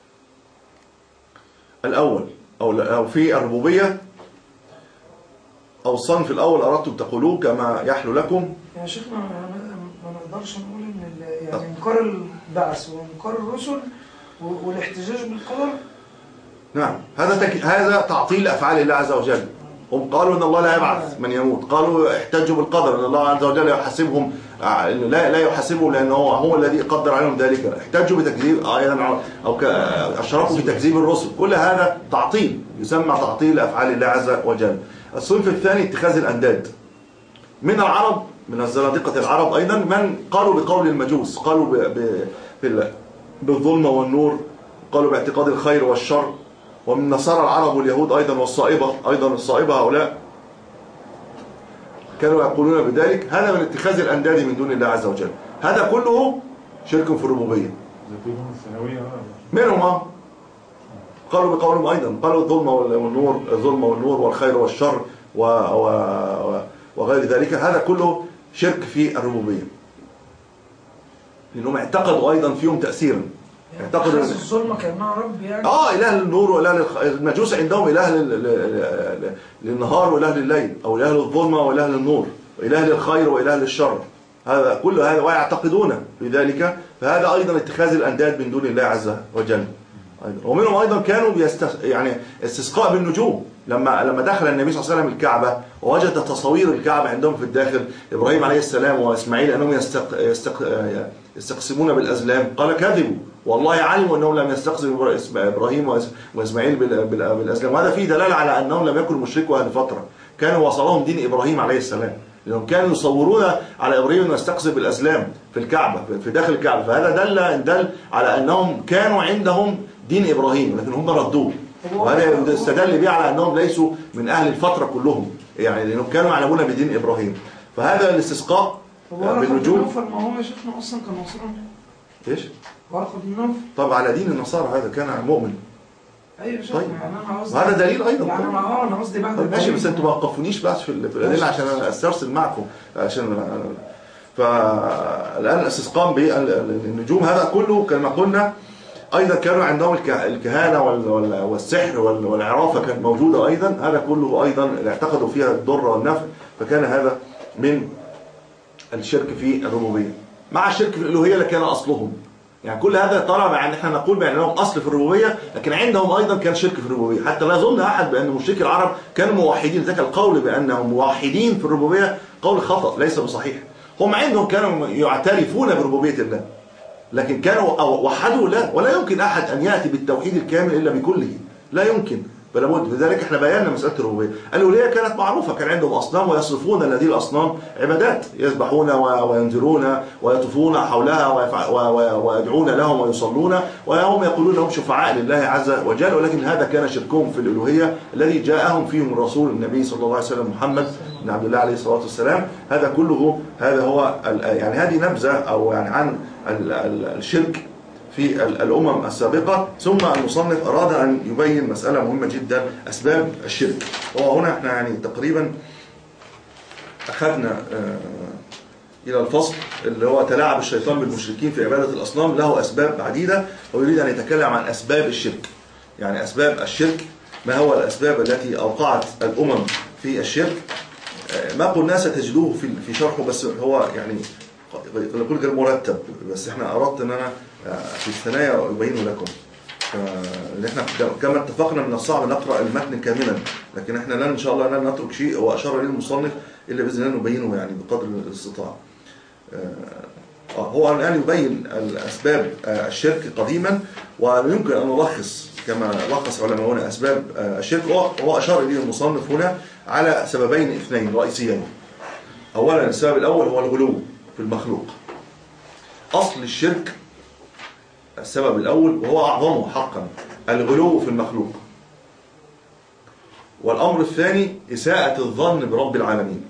الأول أو في الربوبية أو الصنف الأول أردتم تقولوه كما يحلو لكم. يا شيخنا ما نقدرش نقول ان يعني انكار البعث وانكار الرسل والاحتجاج بالقدر. نعم، هذا تك... هذا تعطيل أفعال الله عز وجل. هم قالوا ان الله لا يبعث من يموت، قالوا احتجوا بالقدر ان الله عز وجل يحاسبهم، لا لا يحاسبهم لانه هو هو الذي قدر عليهم ذلك. احتجوا بتكذيب ايضا او ك... اشركوا بتكذيب الرسل. كل هذا تعطيل يسمى تعطيل افعال الله عز وجل. الصنف الثاني اتخاذ الانداد من العرب، من الزنادقه العرب ايضا، من قالوا بقول المجوس، قالوا ب... ب... بالظلمه والنور، قالوا باعتقاد الخير والشر. ومن نصارى العرب واليهود أيضا والصائبة، أيضا الصائبة هؤلاء كانوا يقولون بذلك. هذا من اتخاذ الأنداد من دون الله عز وجل. هذا كله شرك في الربوبية. منهم قالوا بقولهم أيضا، قالوا الظلمة والنور، الظلمة والنور والخير والشر و... و... وغير ذلك. هذا كله شرك في الربوبية، لأنهم اعتقدوا أيضا فيهم تأثيرا. اعتقد ان الظلمه كانها رب يعني اه اله للنور واله للخ... المجوس عندهم اله لل... للنهار واله لليل، او اله للظلمه واله للنور، واله للخير واله للشر. هذا كل هذا ويعتقدون بذلك. فهذا ايضا اتخاذ الانداد من دون الله عز وجل. أيضا. ومنهم ايضا كانوا بيست... يعني استسقاء بالنجوم. لما لما دخل النبي صلى الله عليه وسلم الكعبه ووجد تصاوير الكعبه عندهم في الداخل، ابراهيم عليه السلام واسماعيل انهم يستق... يستق... يستقسمون بالازلام، قال كذبوا والله علموا انهم لم يستقسموا ابراهيم واسماعيل بالازلام. وهذا فيه دلاله على انهم لم يكونوا مشركوا هذه الفتره، كانوا وصلهم دين ابراهيم عليه السلام، لانهم كانوا يصورون على ابراهيم انه يستقسم بالازلام في الكعبه في داخل الكعبه. فهذا دل دل على انهم كانوا عندهم دين ابراهيم لكن هم ردوه. وهذا استدل به على انهم ليسوا من اهل الفتره كلهم، يعني لانهم كانوا يعلمون بدين ابراهيم. فهذا الاستسقاء بالنجوم. ما هو يا شيخنا اصلا كان نصراني. ايش؟ ورقه بن نوفل. طب على دين النصارى هذا كان مؤمن. ايوه يا شيخنا. يعني انا قصدي وهذا دليل ايضا. يعني انا اه انا قصدي بعد. طيب ماشي، بس انتوا ما وقفونيش بس في الادله عشان انا استرسل معكم عشان. فالان الاستسقاء بالنجوم هذا كله كما قلنا ايضا كانوا عندهم الكهانه والسحر والعرافه كانت موجوده ايضا. هذا كله ايضا اعتقدوا فيها الضر والنفع، فكان هذا من الشرك في الربوبيه. مع الشرك في الالوهيه اللي كان اصلهم، يعني كل هذا طالع مع ان احنا نقول بانهم اصل في الربوبيه، لكن عندهم ايضا كان شرك في الربوبيه. حتى لا يظن احد بان مشركي العرب كانوا موحدين. ذاك القول بانهم موحدين في الربوبيه قول خطا ليس بصحيح. هم عندهم كانوا يعترفون بربوبيه الله، لكن كانوا وحدوا لا، ولا يمكن احد ان ياتي بالتوحيد الكامل الا بكله، لا يمكن. فلا بد. لذلك احنا بينا مساله الربوبيه. الالوهيه كانت معروفه، كان عندهم اصنام ويصرفون هذه الاصنام عبادات، يذبحون وينذرون ويطوفون حولها ويدعون لهم ويصلون، وهم يقولون لهم شفعاء لله عز وجل. ولكن هذا كان شركهم في الالوهيه الذي جاءهم فيهم الرسول النبي صلى الله عليه وسلم محمد بن عبد الله عليه الصلاه والسلام. هذا كله هذا هو يعني هذه نبذه او يعني عن الشرك في الأمم السابقة. ثم المصنف أراد أن يبين مسألة مهمة جدا، أسباب الشرك. وهنا احنا يعني تقريبا أخذنا إلى الفصل اللي هو تلاعب الشيطان بالمشركين في عبادة الأصنام. له أسباب عديدة ويريد أن يتكلم عن أسباب الشرك، يعني أسباب الشرك، ما هو الأسباب التي أوقعت الأمم في الشرك. ما قلنا ستجدوه في شرحه، بس هو يعني يقول غير مرتب، بس احنا أردت أن أنا في الثنايا أبين لكم. احنا كما اتفقنا من الصعب نقرأ المتن كاملا، لكن احنا لن إن شاء الله لن نترك شيء هو أشار إليه المصنف إلا بإذن الله نبينه يعني بقدر الاستطاعة. هو الآن يبين الأسباب الشرك قديما، ويمكن أن نلخص كما لخص علماؤنا أسباب الشرك. هو أشار إليه المصنف هنا على سببين اثنين رئيسيين. أولا السبب الأول هو الغلو في المخلوق. أصل الشرك السبب الأول وهو أعظمه حقا الغلو في المخلوق. والأمر الثاني إساءة الظن برب العالمين.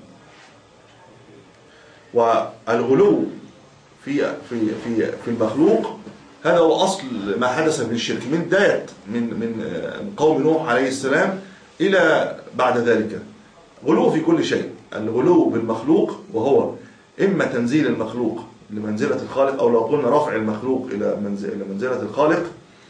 والغلو في في في في المخلوق هذا هو أصل ما حدث من الشرك من بداية من من قوم نوح عليه السلام إلى بعد ذلك. غلو في كل شيء، الغلو بالمخلوق وهو إما تنزيل المخلوق لمنزلة الخالق، أو لو قلنا رفع المخلوق إلى منزلة الخالق،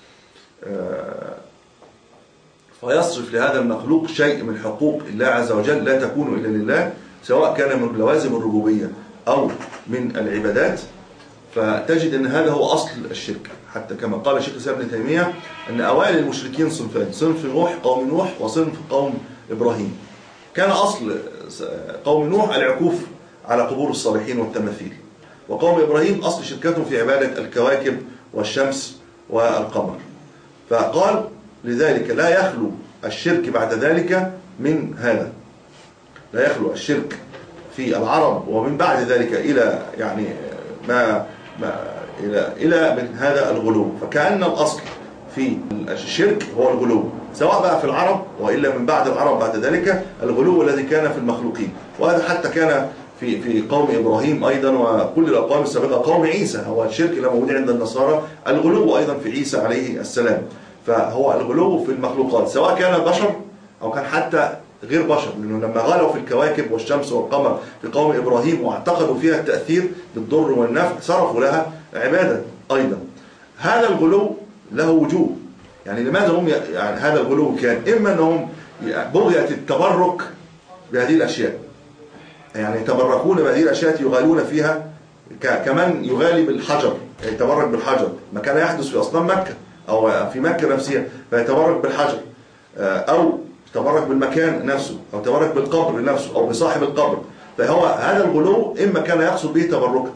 فيصرف لهذا المخلوق شيء من حقوق الله عز وجل لا تكون إلا لله، سواء كان من لوازم الربوبية أو من العبادات. فتجد أن هذا هو أصل الشرك، حتى كما قال شيخ الإسلام ابن تيمية أن أوائل المشركين صنفان، صنف نوح قوم نوح وصنف قوم إبراهيم. كان أصل قوم نوح العكوف على قبور الصالحين والتماثيل، وقوم إبراهيم أصل شركتهم في عبادة الكواكب والشمس والقمر. فقال لذلك لا يخلو الشرك بعد ذلك من هذا، لا يخلو الشرك في العرب ومن بعد ذلك إلى يعني ما, ما إلى إلى من هذا الغلو. فكأن الأصل في الشرك هو الغلو، سواء بقى في العرب وإلا من بعد العرب بعد ذلك الغلو الذي كان في المخلوقين. وهذا حتى كان في في قوم إبراهيم أيضا وكل الأقوام السابقة. قوم عيسى هو الشرك اللي موجود عند النصارى، الغلو أيضا في عيسى عليه السلام. فهو الغلو في المخلوقات سواء كان بشر أو كان حتى غير بشر، لأنه لما غالوا في الكواكب والشمس والقمر في قوم إبراهيم واعتقدوا فيها التأثير بالضر والنفع صرفوا لها عبادة أيضا. هذا الغلو له وجوه. يعني لماذا هم يعني هذا الغلو كان إما أنهم بغية التبرك بهذه الأشياء، يعني يتبركون بهذه الأشياء يغالون فيها، كمان يغالي بالحجر، يتبرك بالحجر ما كان يحدث في أصنام مكة أو في مكة نفسها، فيتبرك بالحجر، أو يتبرك بالمكان نفسه، أو يتبرك بالقبر نفسه أو بصاحب القبر. فهو هذا الغلو إما كان يقصد به تبركا،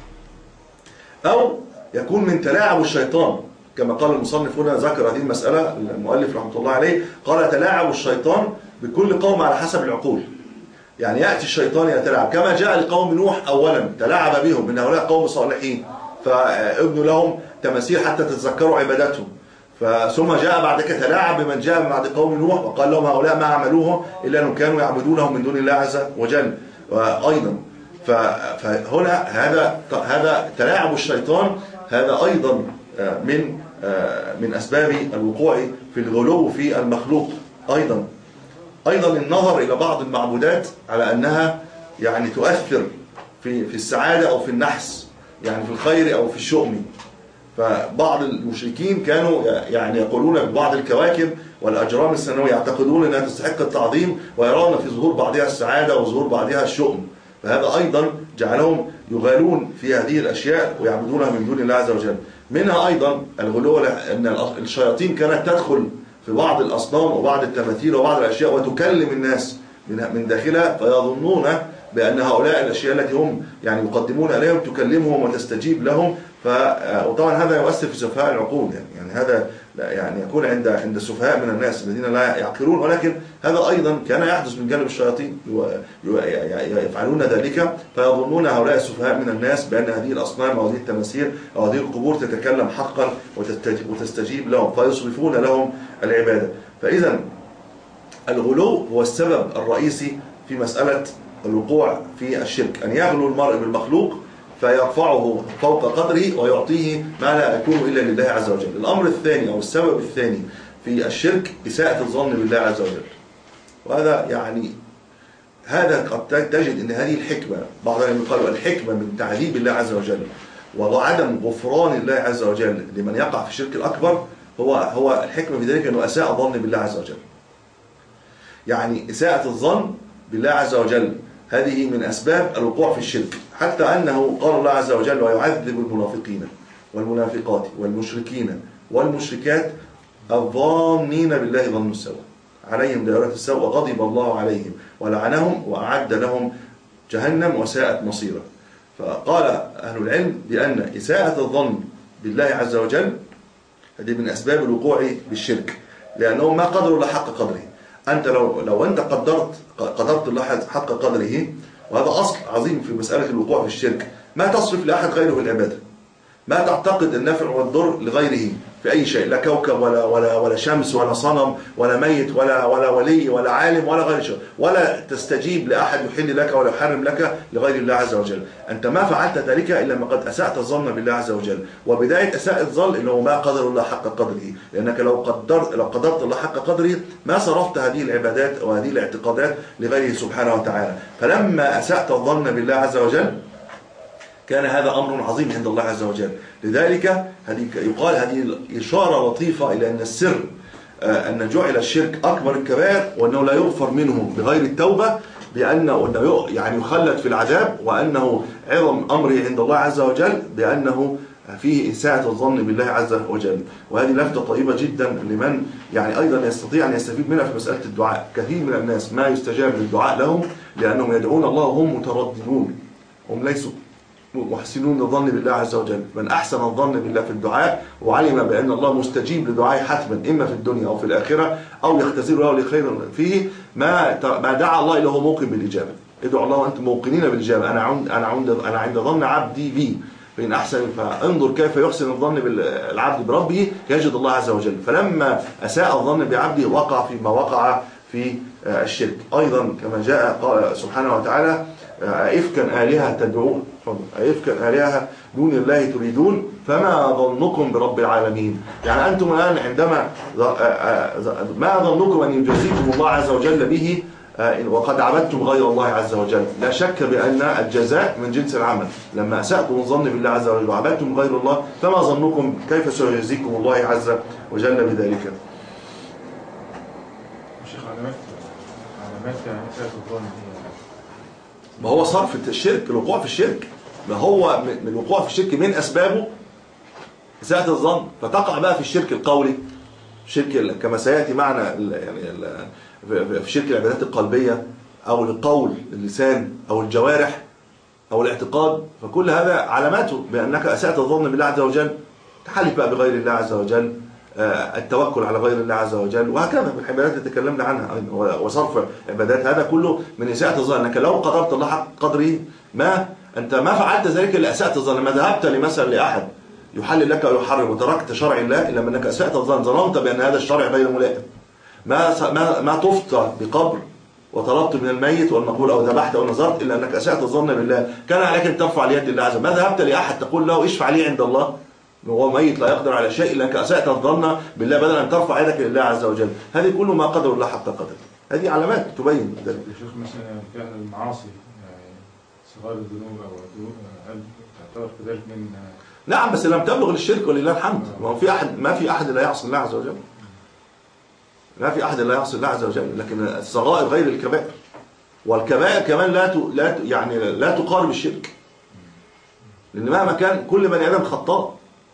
أو يكون من تلاعب الشيطان، كما قال المصنف هنا ذكر هذه المسألة المؤلف رحمة الله عليه، قال تلاعب الشيطان بكل قوم على حسب العقول. يعني يأتي الشيطان يتلاعب كما جاء لقوم نوح أولا، تلاعب بهم من هؤلاء قوم صالحين فابنوا لهم تماثيل حتى تتذكروا عبادتهم، ثم جاء بعد كده تلاعب بمن جاء بعد قوم نوح وقال لهم هؤلاء ما عملوه إلا أنهم كانوا يعبدونهم من دون الله عز وجل أيضا. فهنا هذا هذا تلاعب الشيطان، هذا أيضا من من أسباب الوقوع في الغلو في المخلوق. أيضا أيضا النظر إلى بعض المعبودات على أنها يعني تؤثر في في السعادة أو في النحس، يعني في الخير أو في الشؤم. فبعض المشركين كانوا يعني يقولون ببعض الكواكب والأجرام السنوية يعتقدون أنها تستحق التعظيم، ويرون في ظهور بعضها السعادة وظهور بعضها الشؤم. فهذا أيضا جعلهم يغالون في هذه الأشياء ويعبدونها من دون الله عز وجل. منها أيضا الغلو أن الشياطين كانت تدخل في بعض الأصنام وبعض التماثيل وبعض الأشياء وتكلم الناس من داخلها، فيظنون بأن هؤلاء الأشياء التي هم يعني يقدمون إليهم تكلمهم وتستجيب لهم. وطبعا هذا يؤثر في سفهاء العقول، يعني, يعني هذا يعني يكون عند عند السفهاء من الناس الذين لا يعقلون. ولكن هذا أيضا كان يحدث من جانب الشياطين، يفعلون ذلك فيظنون هؤلاء السفهاء من الناس بأن هذه الأصنام أو هذه التماثيل أو هذه القبور تتكلم حقا وتستجيب لهم، فيصرفون لهم العبادة. فإذا الغلو هو السبب الرئيسي في مسألة الوقوع في الشرك، أن يغلو المرء بالمخلوق فيرفعه فوق قدره ويعطيه ما لا يكون إلا لله عز وجل. الأمر الثاني أو السبب الثاني في الشرك إساءة الظن بالله عز وجل. وهذا يعني هذا قد تجد أن هذه الحكمة، بعض الناس قالوا الحكمة من تعذيب الله عز وجل وعدم غفران الله عز وجل لمن يقع في الشرك الأكبر، هو هو الحكمة في ذلك أنه أساء الظن بالله عز وجل. يعني إساءة الظن بالله عز وجل هذه من أسباب الوقوع في الشرك، حتى أنه قال الله عز وجل ويعذب المنافقين والمنافقات والمشركين والمشركات الظانين بالله ظن السوء عليهم دائرة السوء وغضب الله عليهم ولعنهم وأعد لهم جهنم وساءت مصيرا. فقال أهل العلم بأن إساءة الظن بالله عز وجل هذه من أسباب الوقوع بالشرك، لأنهم ما قدروا الله حق قدره. أنت لو لو أنت قدرت قدرت الله حق قدره، وهذا أصل عظيم في مسألة الوقوع في الشرك، ما تصرف لأحد غيره العبادة. ما تعتقد النفع والضر لغيره في أي شيء، لا كوكب ولا ولا ولا شمس ولا صنم ولا ميت ولا ولا ولي ولا عالم ولا غير شيء، ولا تستجيب لأحد يحل لك ولا يحرم لك لغير الله عز وجل. أنت ما فعلت ذلك إلا ما قد أسأت الظن بالله عز وجل، وبداية أساء الظن إنه ما قدر الله حق قدره، لأنك لو قدرت لو قدرت الله حق قدره ما صرفت هذه العبادات وهذه الاعتقادات لغيره سبحانه وتعالى. فلما أسأت الظن بالله عز وجل كان هذا أمر عظيم عند الله عز وجل. لذلك هذه يقال هذه إشارة لطيفة إلى أن السر أن جعل الشرك أكبر الكبائر، وأنه لا يغفر منه بغير التوبة، بأنه يعني يخلد في العذاب، وأنه عظم أمره عند الله عز وجل بأنه فيه إساءة الظن بالله عز وجل. وهذه لفتة طيبة جدا لمن يعني أيضا يستطيع أن يستفيد منها في مسألة الدعاء. كثير من الناس ما يستجاب للدعاء لهم لأنهم يدعون الله وهم مترددون، هم ليسوا محسنون الظن بالله عز وجل. من أحسن الظن بالله في الدعاء وعلم بأن الله مستجيب لدعائه حتما إما في الدنيا أو في الآخرة، أو يختزل له لخير فيه، ما ما دعا الله إلا هو موقن بالإجابة. ادعوا الله وأنتم موقنين بالإجابة. أنا عند أنا عند أنا عند ظن عبدي بي فإن أحسن، فانظر كيف يحسن الظن بالعبد بربه يجد الله عز وجل. فلما أساء الظن بعبده وقع فيما وقع في الشرك. أيضا كما جاء قال سبحانه وتعالى: أئفكا آلهة تدعون أئفكا آلهة دون الله تريدون فما ظنكم برب العالمين. يعني أنتم الآن عندما ما ظنكم أن يجزيكم الله عز وجل به وقد عبدتم غير الله عز وجل؟ لا شك بأن الجزاء من جنس العمل. لما أسأتم الظن بالله عز وجل وعبدتم غير الله فما ظنكم كيف سيجزيكم الله عز وجل بذلك؟ شيخ علامات علامات إساءة الظن ما هو صرف الشرك، الوقوع في الشرك، ما هو من الوقوع في الشرك من أسبابه إساءة الظن. فتقع بقى في الشرك القولي، شرك كما سيأتي معنا يعني في شرك العبادات القلبية، أو القول اللسان أو الجوارح أو الاعتقاد. فكل هذا علاماته بأنك أسأت الظن بالله عز وجل. تحلف بقى بغير الله عز وجل، التوكل على غير الله عز وجل، وهكذا في العبادات اللي تكلمنا عنها، وصرف عبادات. هذا كله من إساءة الظن، أنك لو قدرت الله حق قدره ما أنت ما فعلت ذلك إلا أسأت الظن. لما ذهبت لمثلا لأحد يحلل لك ويحرم وتركت شرع الله إلا أنك أسأت الظن، ظننت بأن هذا الشرع غير ملائم. ما ما ما طفت بقبر وطلبت من الميت والمقبول أو ذبحت أو نظرت إلا أنك أسأت الظن بالله. كان عليك أن ترفع اليد لله عز وجل. ما ذهبت لأحد تقول له اشفع لي عند الله وهو ميت لا يقدر على شيء، إلا أنك أسأت الظن بالله بدل أن ترفع يدك لله عز وجل. هذه كله ما قدر الله حق قدره. هذه علامات تبين ذلك. الشيخ مثلا فعل المعاصي صغار الذنوب أو هل تعتبر كذلك من؟ نعم، بس لم تبلغ للشرك ولله الحمد. ما في أحد ما في أحد لا يعصي الله عز وجل. ما في أحد لا يعصي الله عز وجل، لكن الصغائر غير الكبائر. والكبائر كمان لا ت... لا ت... يعني لا تقارب الشرك. لأن مهما كان كل بني آدم خطاء،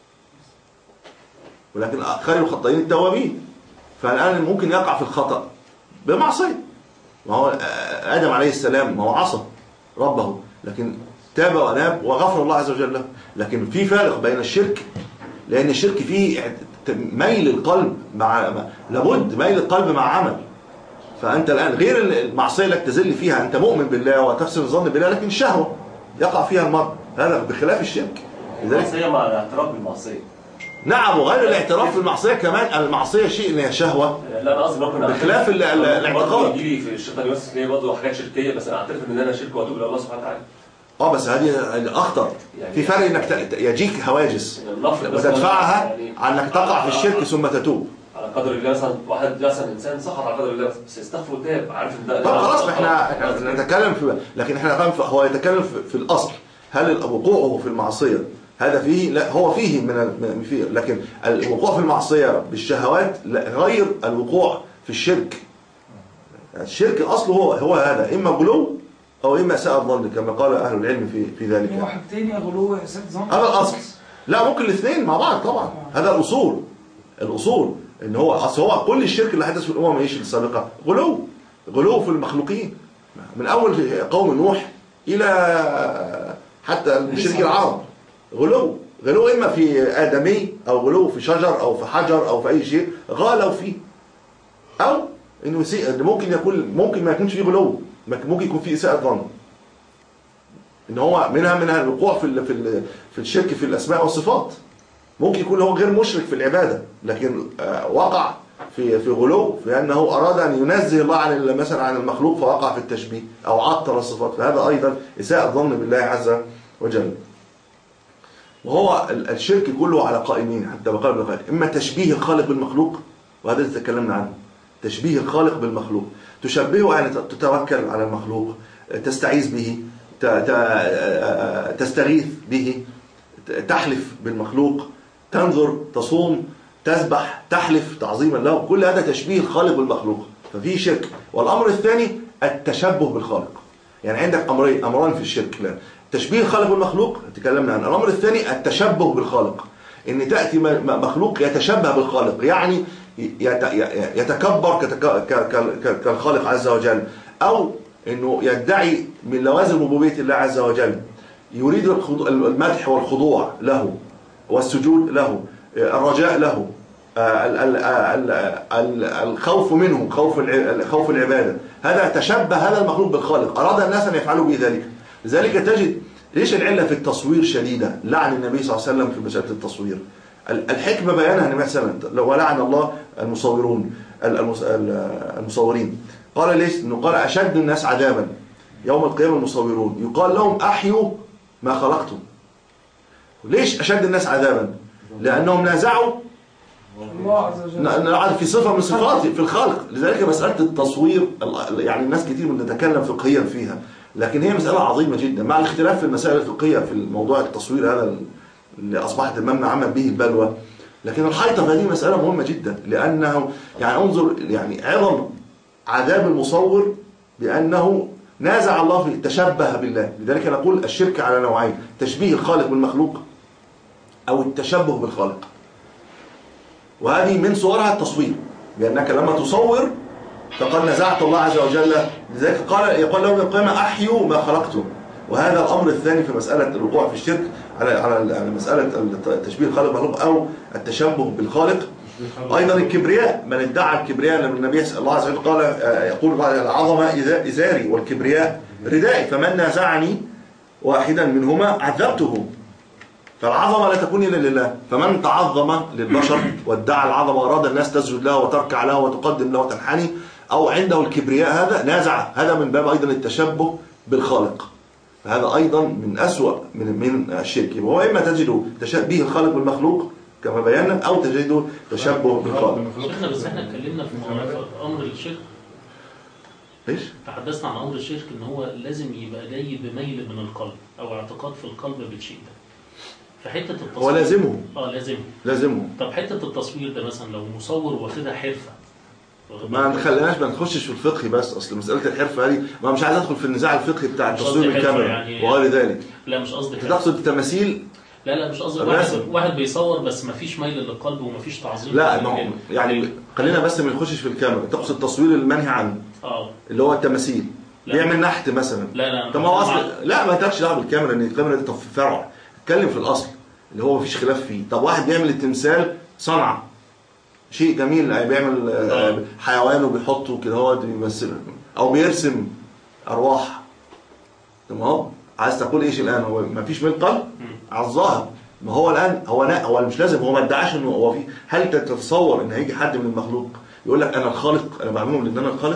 ولكن خير الخطائين التوابين. فالآن ممكن يقع في الخطأ بمعصية. ما هو آدم عليه السلام ما هو عصى ربه، لكن تاب وأناب وغفر الله عز وجل له. لكن في فارق بين الشرك، لأن الشرك فيه ميل القلب مع لابد ميل القلب مع عمل. فأنت الآن غير المعصية لك تزل فيها، أنت مؤمن بالله وتحسن الظن بالله، لكن الشهوة يقع فيها المرء، هذا بخلاف الشرك. المعصية مع الاعتراف بالمعصية. نعم، وغير الاعتراف بالمعصية كمان. المعصية شيء ان هي شهوة، لا انا قصدي برضه بخلاف الاعتقاد. يجي لي في الشيطان يوسوس لي برضه حاجات شركية، بس انا اعترف ان انا شرك واتوب الى الله سبحانه وتعالى. اه بس هذه اخطر. يعني في فرق انك يجيك هواجس وتدفعها عن انك تقع في الشرك ثم تتوب. على قدر الله مثلا واحد مثلا انسان سقط على قدر الله بس يستغفر وتاب، عارف ان ده طب خلاص احنا احنا نتكلم في، لكن احنا هو يتكلم في, في الاصل. هل وقوعه في المعصية هذا فيه؟ لا، هو فيه من فيه، لكن الوقوع في المعصية بالشهوات غير الوقوع في الشرك. الشرك اصله هو هو هذا، اما غلو او اما اساءة الظن كما قال اهل العلم في في ذلك. هو حاجتين، يا غلو يا اساءة ظن. هذا الاصل. لا، ممكن الاثنين مع بعض طبعا. هذا الاصول. الاصول ان هو اصل هو كل الشرك اللي حدث في الامم ايش السابقه؟ غلو غلو في المخلوقين، من اول قوم نوح الى حتى المشركين العرب. غلو غلو اما في ادمي او غلو في شجر او في حجر او في اي شيء غالوا فيه، او انه ممكن يكون ممكن ما يكونش فيه غلو، ممكن يكون فيه اساءة ظن. ان هو منها منها الوقوع في ال في ال في الشرك في الاسماء والصفات. ممكن يكون هو غير مشرك في العباده، لكن وقع في في غلو في انه اراد ان ينزه الله عن مثلا عن المخلوق فوقع في التشبيه او عطل الصفات، فهذا ايضا اساءة الظن بالله عز وجل. وهو الشرك كله على قائمين حتى بقال ابن القيم، اما تشبيه الخالق بالمخلوق، وهذا اللي تكلمنا عنه، تشبيه الخالق بالمخلوق، تشبهه يعني تتوكل على المخلوق، تستعيذ به، تستغيث به، تحلف بالمخلوق، تنظر، تصوم، تسبح، تحلف تعظيما له، كل هذا تشبيه الخالق بالمخلوق، ففيه شرك. والامر الثاني التشبه بالخالق، يعني عندك امرين امران في الشرك، لا تشبيه الخالق بالمخلوق تكلمنا عنه، الامر الثاني التشبه بالخالق، ان تاتي مخلوق يتشبه بالخالق، يعني يتكبر كالخالق عز وجل، او انه يدعي من لوازم ربوبيه الله عز وجل، يريد المدح والخضوع له والسجود له، الرجاء له، الخوف منه، خوف خوف العباده، هذا تشبه هذا المخلوق بالخالق، اراد الناس ان يفعلوا به ذلك. لذلك تجد ليش العله في التصوير شديده، لعن النبي صلى الله عليه وسلم في مساله التصوير، الحكمه بيانها ان مثلا ولعن الله المصورون المصورين، قال ليش؟ انه قال اشد الناس عذابا يوم القيامه المصورون، يقال لهم احيوا ما خلقتم. ليش اشد الناس عذابا؟ لانهم نازعوا الله عز وجل في صفه من صفاته في الخالق. لذلك مساله التصوير يعني الناس كتير بنتكلم فقهيا فيها، لكن هي مساله عظيمه جدا، مع الاختلاف في المسائل الفقهيه في الموضوع التصوير هذا اللي اصبحت امامنا عمل به البلوى، لكن الحيطه هذه مساله مهمه جدا، لانه يعني انظر يعني عظم عذاب المصور بانه نازع الله فيه، تشبه بالله. لذلك نقول الشرك على نوعين، تشبيه الخالق بالمخلوق او التشبه بالخالق، وهذه من صورها التصوير، لانك لما تصور فقد نزعت الله عز وجل. لذلك قال يقول لهم القيامه احيوا ما خلقتم. وهذا الامر الثاني في مساله الوقوع في الشرك على على مساله تشبيه الخالق بالمخلوق او التشبه بالخالق. ايضا الكبرياء، من ادعى الكبرياء، لان النبي صلى الله عليه وسلم قال يقول العظمه ازاري والكبرياء ردائي، فمن نازعني واحدا منهما عذبته. فالعظمه لا تكون الا لله، فمن تعظم للبشر وادعى العظمه واراد الناس تسجد له وتركع له وتقدم له وتنحني، او عنده الكبرياء، هذا نازع، هذا من باب ايضا التشبه بالخالق، فهذا ايضا من اسوأ من من الشرك. وهو اما تجد تشبيه الخالق بالمخلوق كما بينا، او تجد تشبه بالخالق. شيخنا بس احنا اتكلمنا في امر الشرك، ليش؟ تحدثنا عن امر الشرك ان هو لازم يبقى جاي بميل من القلب او اعتقاد في القلب بالشيء ده. فحته التصوير هو لازمه اه لازمه لازمه طب حته التصوير ده مثلا لو مصور واخدها حرفه، ما نخليناش ما نخشش في الفقه، بس اصل مساله الحرفه هذه ما مش عايز ادخل في النزاع الفقهي بتاع التصوير بالكاميرا يعني وغير ذلك. لا مش قصدي انت تقصد التماثيل؟ لا لا مش قصدي، واحد واحد بيصور بس ما فيش ميل للقلب وما فيش تعظيم. لا ما يعني خلينا بس ما نخشش في الكاميرا. تقصد التصوير المنهي عنه اه اللي هو التماثيل، بيعمل نحت مثلا. لا لا طب ما هو اصل لا ما تاخدش دعوه بالكاميرا، ان الكاميرا دي فرع، اتكلم في الاصل اللي هو مفيش خلاف فيه. طب واحد بيعمل التمثال صنعه شيء جميل، بيعمل حيوان وبيحطه كده هو بيمثله، او بيرسم ارواح، تمام؟ عايز تقول ايش الان؟ هو مفيش من قلب على الظاهر. ما هو الان هو نا هو مش لازم، هو ما ادعاش انه هو في. هل تتصور ان هيجي حد من المخلوق يقول لك انا الخالق، انا بعملهم لان انا الخالق؟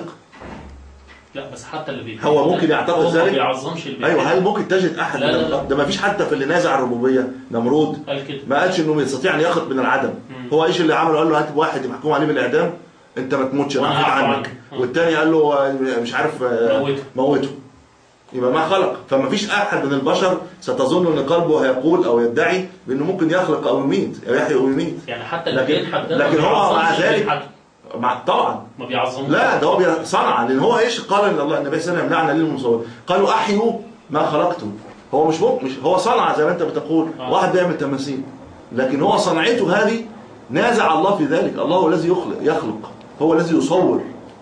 لا بس حتى اللي بيعمل هو ممكن يعتقد ذلك، هو ما بيعظمش اللي ايوه. هل ممكن تجد احد؟ لا لا لا. ده ما فيش حتى في اللي نازع الربوبيه نمرود قال كده، ما قالش انه يستطيع ان يخلق من العدم. مم. هو ايش اللي عمله؟ قال له هات واحد محكوم عليه بالاعدام انت ما تموتش انا هعفو عنك، والثاني قال له مش عارف موته موته يبقى ما خلق. فما فيش احد من البشر ستظن ان قلبه هيقول او يدعي بانه ممكن يخلق او يميت او يحيي او يميت. يعني حتى اللي بيلحق ده لكن هو مع ذلك مع طبعا ما بيعظمش. لا ده هو صنع، لان هو ايش قال ان الله النبي صلى الله عليه وسلم لعن للمصور، قالوا احيوا ما خلقتم. هو مش مش هو صنع زي ما انت بتقول. آه. واحد بيعمل تماثيل، لكن هو صنعته هذه نازع الله في ذلك. الله هو الذي يخلق يخلق هو الذي يصور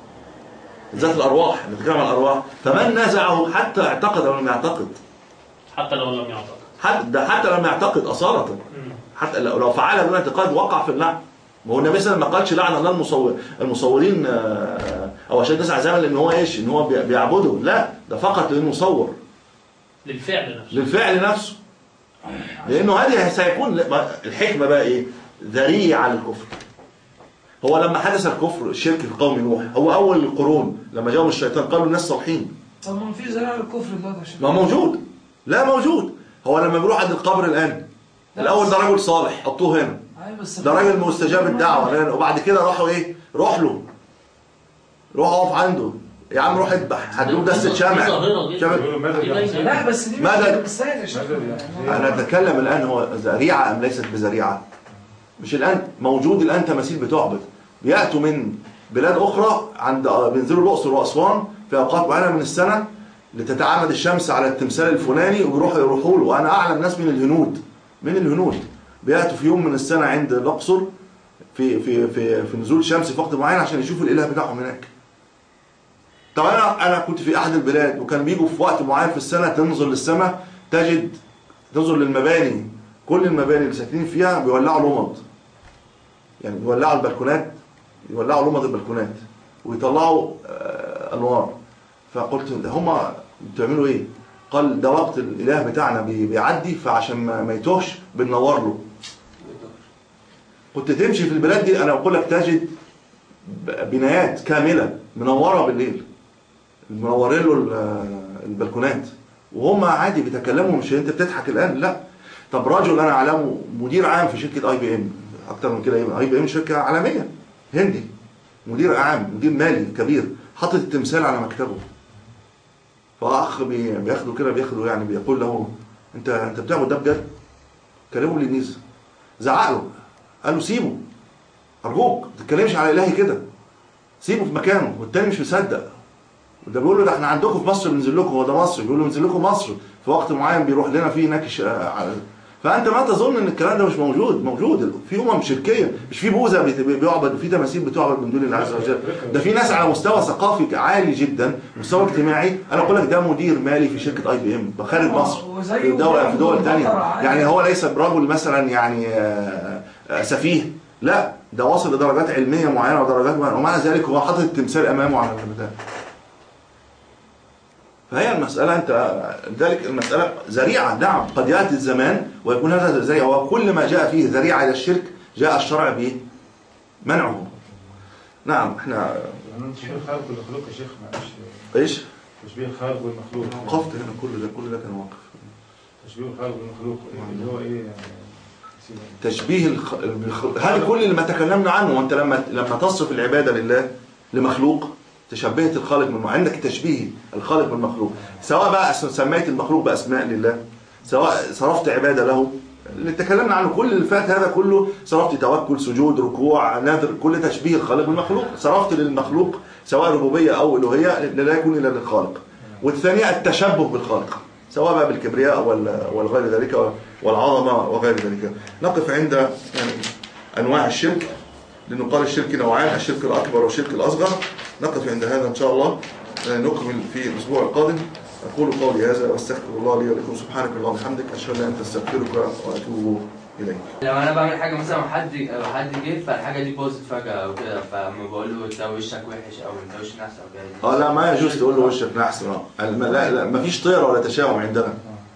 ذات الارواح، نتكلم عن الارواح. فمن نازعه حتى اعتقد او لم يعتقد، حتى لو لم يعتقد، حتى ده حتى لم يعتقد اصاله، حتى لو فعل بدون اعتقاد وقع في اللعن. ما هو النبي صلى الله عليه وسلم ما قالش لعن الله المصور المصورين او اشد الناس عذابا لان هو ايش؟ ان هو بيعبده، لا ده فقط لانه مصور. للفعل نفسه للفعل نفسه، لانه هذه سيكون الحكمه بقى ايه؟ ذريعه للكفر. هو لما حدث الكفر الشرك في قوم نوح، هو اول القرون لما جاءهم الشيطان قالوا الناس صالحين. طب ما في ذريعه للكفر دلوقتي يا شيخ؟ ما موجود، لا موجود. هو لما بيروح عند القبر الان الاول ده راجل صالح حطوه هنا، ده راجل مستجاب الدعوه، وبعد كده راحوا ايه؟ روح له، روح اقف عنده يا عم، روح اذبح، هتجيب دسه شمع. لا بس دي ماذا؟ مش سهل يا شيخ. انا اتكلم الان هو ذريعه ام ليست بذريعه؟ مش الان موجود الان تماثيل بتعبد، بياتوا من بلاد اخرى عند بينزلوا الاقصر واسوان في اوقات معينه من السنه لتتعامد الشمس على التمثال الفلاني ويروحوا يروحوا له. وانا اعلم ناس من الهنود، من الهنود بياتوا في يوم من السنه عند الاقصر في في في في نزول شمس في وقت معين عشان يشوفوا الاله بتاعهم هناك. طب انا انا كنت في احد البلاد وكان بيجوا في وقت معين في السنه تنظر للسماء تجد تنظر للمباني، كل المباني اللي ساكنين فيها بيولعوا لمض، يعني بيولعوا البلكونات، يولعوا لمض البلكونات ويطلعوا انوار. فقلت هم بتعملوا ايه؟ قال ده وقت الاله بتاعنا بيعدي، فعشان ما يتوهش بننور له. كنت تمشي في البلاد دي انا بقول لك تجد بنايات كامله منوره بالليل، منورين له البلكونات، وهم عادي بيتكلموا. مش انت بتضحك الان؟ لا. طب رجل انا اعلمه مدير عام في شركه اي بي ام، اكتر من كده، اي بي ام شركه عالميه هندي، مدير عام مدير مالي كبير، حاطط التمثال على مكتبه. فاخ بياخده كده بياخده يعني بيقول له انت انت بتعمل ده بجد؟ كلمه بالانجليزي، زعق له قال له سيبه ارجوك ما تتكلمش على الهي كده، سيبه في مكانه. والتاني مش مصدق، وده بيقول له ده احنا عندكم في مصر بننزل لكم. هو ده مصر؟ بيقول له بننزل لكم مصر في وقت معين بيروح لنا فيه هناك. فانت ما تظن ان الكلام ده مش موجود، موجود في امم شركيه، مش في بوذا بيعبد وفي تماثيل بتعبد من دون الله عز وجل. ده في ناس على مستوى ثقافي عالي جدا، مستوى اجتماعي. انا اقول لك ده مدير مالي في شركه اي بي ام خارج مصر في دول في دول ثانيه، يعني هو ليس برجل مثلا يعني سفيه، لا ده واصل لدرجات علميه معينه ودرجات معينه، ومع ذلك هو حاطط التمثال امامه على البتاع. فهي المسألة أنت ذلك المسألة ذريعة. نعم قد يأتي الزمان ويكون هذا ذريعة، وكل ما جاء فيه ذريعة إلى الشرك جاء الشرع به منعه. نعم احنا تشبيه الخالق والمخلوق يا شيخ معلش. ايش؟ تشبيه الخالق والمخلوق. وقفت هنا كل ده كل ده كان واقف. تشبيه الخالق والمخلوق اللي هو ايه يعني؟ تشبيه الخ... هذا كل اللي ما تكلمنا عنه. وانت لما لما تصف العبادة لله لمخلوق تشبهت الخالق من عندك تشبيه الخالق بالمخلوق، سواء بقى سميت المخلوق بأسماء لله، سواء صرفت عبادة له اللي تكلمنا عنه، كل اللي فات هذا كله صرفت توكل سجود ركوع نذر، كل تشبيه الخالق بالمخلوق. صرفت للمخلوق سواء ربوبية أو ألوهية لا يكون إلا للخالق. والثانية التشبه بالخالق سواء بقى بالكبرياء والغير ذلك والعظمة وغير ذلك. نقف عند يعني أنواع الشرك، لأنه قال الشرك نوعان، الشرك الأكبر والشرك الأصغر. نقف عند هذا إن شاء الله، نكمل في الأسبوع القادم. أقول قولي هذا واستغفر الله لي ولكم. سبحانك اللهم وبحمدك أشهد أن لا إله إلا أنت أستغفرك وأتوب إليك. لو أنا بعمل حاجة مثلا وحد حد جه فالحاجة دي باظت فجأة أو كده، فما بقول له أنت وشك وحش أو أنت وش نحس أو كده. أه لا ما يجوز تقول له وشك نحس. لا لا ما فيش طيرة ولا تشاؤم عندنا،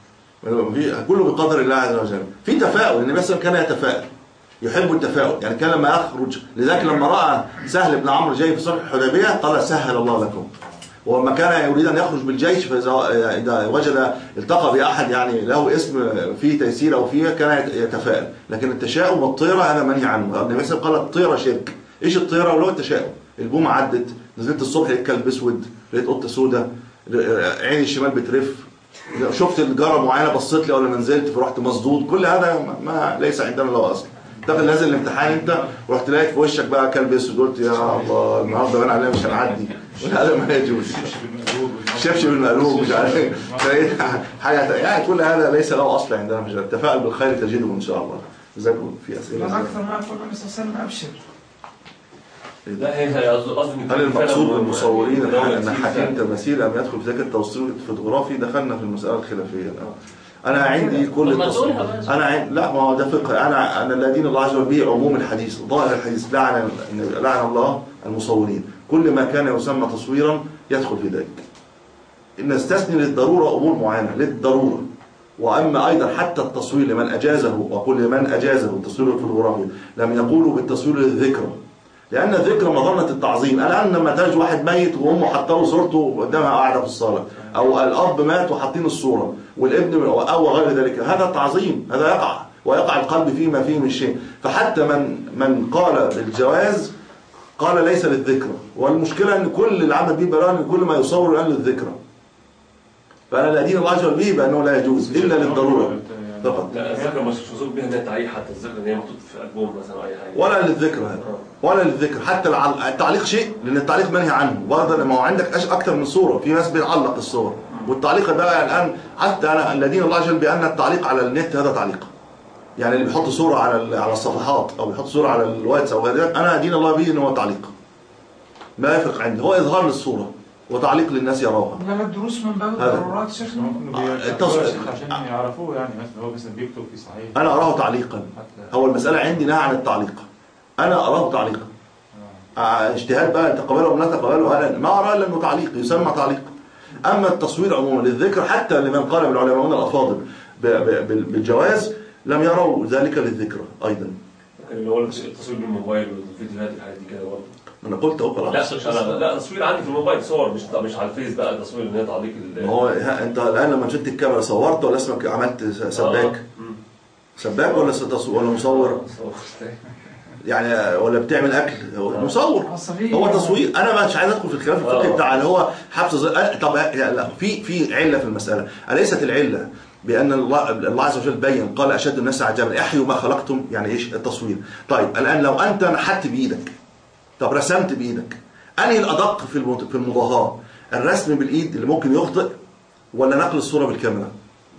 كله بقدر الله عز وجل. في تفاؤل، النبي صلى الله عليه وسلم كان يتفائل، يحب التفاؤل. يعني كان لما يخرج، لذلك لما رأى سهل بن عمرو جاي في صلح الحديبية قال سهل الله لكم. ولما كان يريد أن يخرج بالجيش فإذا وجد التقى بأحد يعني له اسم فيه تيسير أو فيه كان يتفائل. لكن التشاؤم والطيرة هذا منهي عنه. النبي صلى الله عليه وسلم قال الطيرة شرك. إيش الطيرة؟ ولو التشاؤم. البومة عدت، نزلت الصبح لقيت كلب اسود، لقيت قطة سوداء، عيني الشمال بترف، شفت الجارة معينة بصيت لي ولا نزلت فرحت مصدود. كل هذا ما ليس عندنا له أصل. تاخد نازل الامتحان انت ورحت لقيت في وشك بقى كلب اسود، قلت يا الله النهارده باين عليا مش هنعدي. هذا ما يجوز. شبشب المقلوب مش عارف حاجه يعني، كل هذا ليس له اصل عندنا. مش التفاؤل بالخير تجده ان شاء الله. جزاكم في اسئله. انا اكثر ما اقول النبي صلى الله عليه وسلم ابشر. لا هي قصدي هل المقصود بالمصورين الحال ان حاكم تماثيل ام يدخل في ذاك التصوير الفوتوغرافي؟ دخلنا في المساله الخلافيه الان. انا عندي كل التصوير. انا عندي لا ما هو ده فقه. انا انا الذين الله عز وجل به عموم الحديث ظاهر الحديث لعن لعن الله المصورين. كل ما كان يسمى تصويرا يدخل في ذلك. نستثني للضرورة أمور معينة للضرورة. وأما أيضا حتى التصوير لمن أجازه، وأقول لمن أجازه التصوير الفوتوغرافي، لم يقولوا بالتصوير للذكرى، لأن الذكرى مظنة التعظيم. الآن لما تجد واحد ميت وأمه حاطه صورته قدامها قاعدة في الصالة، أو الأب مات وحاطين الصورة والابن أو غير ذلك، هذا تعظيم، هذا يقع ويقع القلب فيما فيه من شيء. فحتى من من قال بالجواز قال ليس للذكرى، والمشكلة أن كل العمل به بيان أن كل ما يصور الآن للذكرى. فأنا لا دين الله عز وجل به بأنه لا يجوز إلا للضرورة فقط. لا الذكرى مش مصور بها انها تعليق، حتى الذكرى ان هي محطوط في البوم مثلا او اي حاجه، ولا للذكرى هذا، ولا للذكر. حتى التعليق شيء، لأن التعليق منهي عنه برضه. ما هو عندك أكثر من صورة، في ناس بيعلق الصور، والتعليق بقى الآن حتى أنا لا دين الله عز وجل بأن التعليق على النت هذا تعليق. يعني اللي بيحط صورة على على الصفحات أو بيحط صورة على الواتس أو غير ذلك، أنا دين الله به إنه هو تعليق. ما يفرق عندي، هو إظهار للصورة وتعليق للناس يراها. لا الدروس من باب الضرورات شيخنا. التصوير عشان يعرفوه، يعني مثلا هو مثلا بيكتب في صحيح. أنا أراه تعليقا. هو المسألة عندي نهى عن التعليق. أنا أراه تعليقا. اجتهاد بقى تقبله ولا لا تقبله، أنا ما أراه إلا إنه تعليق، يسمى تعليق. أما التصوير عموما للذكر، حتى لمن قال من العلماء الأفاضل بالجواز لم يروا ذلك للذكرى أيضا. اللي هو التصوير بالموبايل والفيديوهات الحاجات دي كده برضه. انا قلت اهو خلاص. لا لا تصوير عندي في الموبايل صور، مش مش على الفيس بقى تصوير ان هي تعليق. ما هو انت الان لما مسكت الكاميرا صورت ولا اسمك عملت سباك؟ آه. سباك ولا ولا مصور؟ يعني ولا بتعمل اكل؟ هو مصور، هو تصوير. انا مش عايز ادخل في الخلاف الفقهي بتاع اللي هو حبس زي... طب لا، في في عله في المساله. اليست العله بأن الله الله عز وجل بين قال أشد الناس عجبا احيوا ما خلقتم، يعني إيش التصوير. طيب الآن لو أنت نحت بإيدك، طب رسمت بإيدك، أنهي الأدق في في المضاهاة؟ الرسم بالإيد اللي ممكن يخطئ، ولا نقل الصورة بالكاميرا؟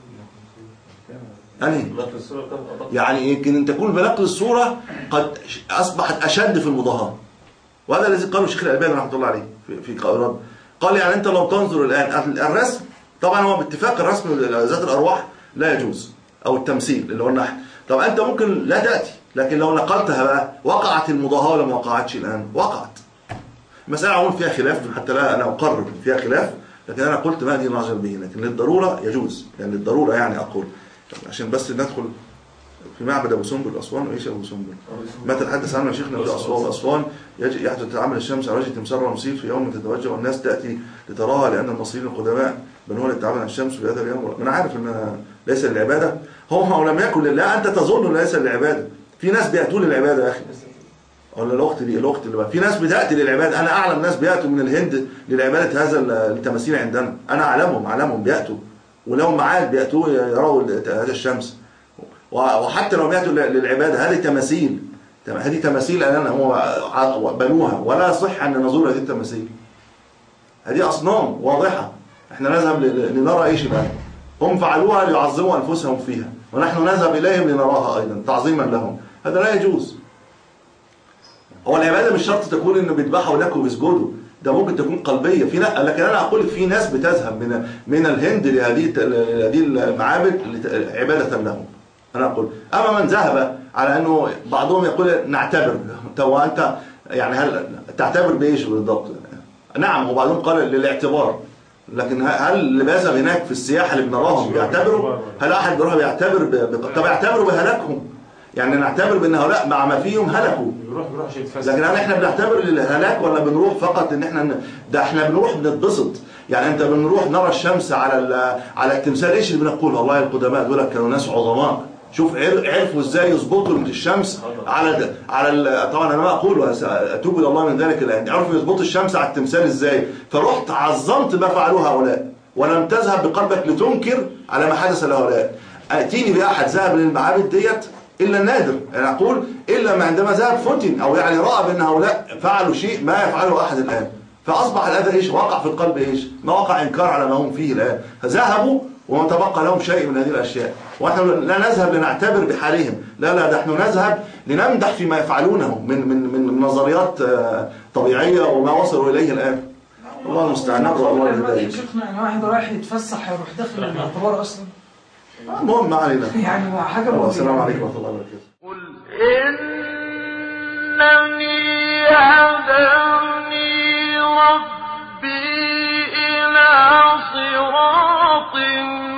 أنهي؟ نقل الصورة بالكاميرا أدق. يعني يمكن أن تكون بنقل الصورة قد أصبحت أشد في المضاهاة، وهذا الذي قاله الشيخ الألباني رحمة الله عليه في في قرارات. قال يعني أنت لو تنظر الآن الرسم، طبعا هو باتفاق الرسم ذات الأرواح لا يجوز، أو التمثيل اللي هو النحت. طب أنت ممكن لا تأتي، لكن لو نقلتها بقى وقعت المضاهاة ولا ما وقعتش الآن؟ وقعت. المسألة عموما فيها خلاف، حتى لا أنا أقرر فيها خلاف، لكن أنا قلت ما دين الله عز وجل به، لكن للضرورة يجوز، يعني للضرورة يعني أقول، عشان بس ندخل في معبد أبو سنبل أسوان. وإيش أبو سنبل؟ ما تتحدث عنه شيخنا في أسوان. أسوان يحدث تعامل الشمس على وجه تمسار ومسير في يوم تتوجه والناس تأتي لتراها، لأن المصريين القدماء بنوا للتعامل عن الشمس في هذا اليوم. أنا عارف أنها ليس للعبادة، هو لم يكن لله، أنت تظن ليس للعبادة. في ناس بيأتوا للعبادة يا أخي، ولا الوقت دي الوقت اللي بقى في ناس بتأتي للعبادة. أنا أعلم ناس بيأتوا من الهند للعبادة هذا التماثيل عندنا، أنا أعلمهم أعلمهم بيأتوا، ولو معاد بيأتوا يروا هذا الشمس. وحتى لو بيأتوا للعبادة هذه تماثيل، هذه تماثيل الآن هو بنوها، ولا صح أن نزور هذه التماثيل. هذه أصنام واضحة، احنا نذهب لنرى ايش بقى. هم فعلوها ليعظموا أنفسهم فيها، ونحن نذهب إليهم لنراها أيضا تعظيما لهم. هذا لا يجوز. هو العبادة مش شرط تكون إنه بيذبحوا لك وبيسجدوا، ده ممكن تكون قلبية في ناس. لكن أنا أقول في ناس بتذهب من من الهند لهذه لهذه المعابد عبادة لهم. أنا أقول أما من ذهب على أنه بعضهم يقول نعتبر، تو أنت يعني هل تعتبر بإيش بالضبط؟ نعم، وبعضهم قال للاعتبار، لكن هل اللي بيذهب هناك في السياحة اللي بنراهم بيعتبروا؟ هل أحد بيروح بيعتبر ب... طب يعتبروا بهلاكهم؟ يعني نعتبر بأن هؤلاء مع ما فيهم هلكوا، لكن هل احنا بنعتبر للهلاك ولا بنروح فقط ان احنا ده احنا بنروح بنتبسط؟ يعني انت بنروح نرى الشمس على على التمثال. ايش اللي بنقول؟ والله القدماء دول كانوا ناس عظماء، شوف عرفوا ازاي يظبطوا الشمس على على طبعا انا ما اقول اتوب الى الله من ذلك الان، عرفوا يظبطوا الشمس على التمثال ازاي. فرحت عظمت ما فعلوه هؤلاء، ولم تذهب بقلبك لتنكر على ما حدث لهؤلاء. اتيني باحد ذهب للمعابد ديت الا النادر، يعني اقول الا ما عندما ذهب فتن او يعني راى بان هؤلاء فعلوا شيء ما يفعله احد الان، فاصبح الاذى ايش؟ وقع في القلب ايش؟ ما وقع انكار على ما هم فيه الان، فذهبوا وما تبقى لهم شيء من هذه الاشياء. ونحن لا نذهب لنعتبر بحالهم، لا لا، ده نحن نذهب لنمدح فيما يفعلونه من من من نظريات طبيعيه وما وصلوا اليه الان. الله المستعان. نقرا الله الهدايه. شيخنا يعني واحد رايح يتفسح يروح داخل الاعتبار اصلا. المهم ما علينا. يعني حاجه. السلام عليكم ورحمه الله وبركاته. قل إنني هداني ربي إلى صراط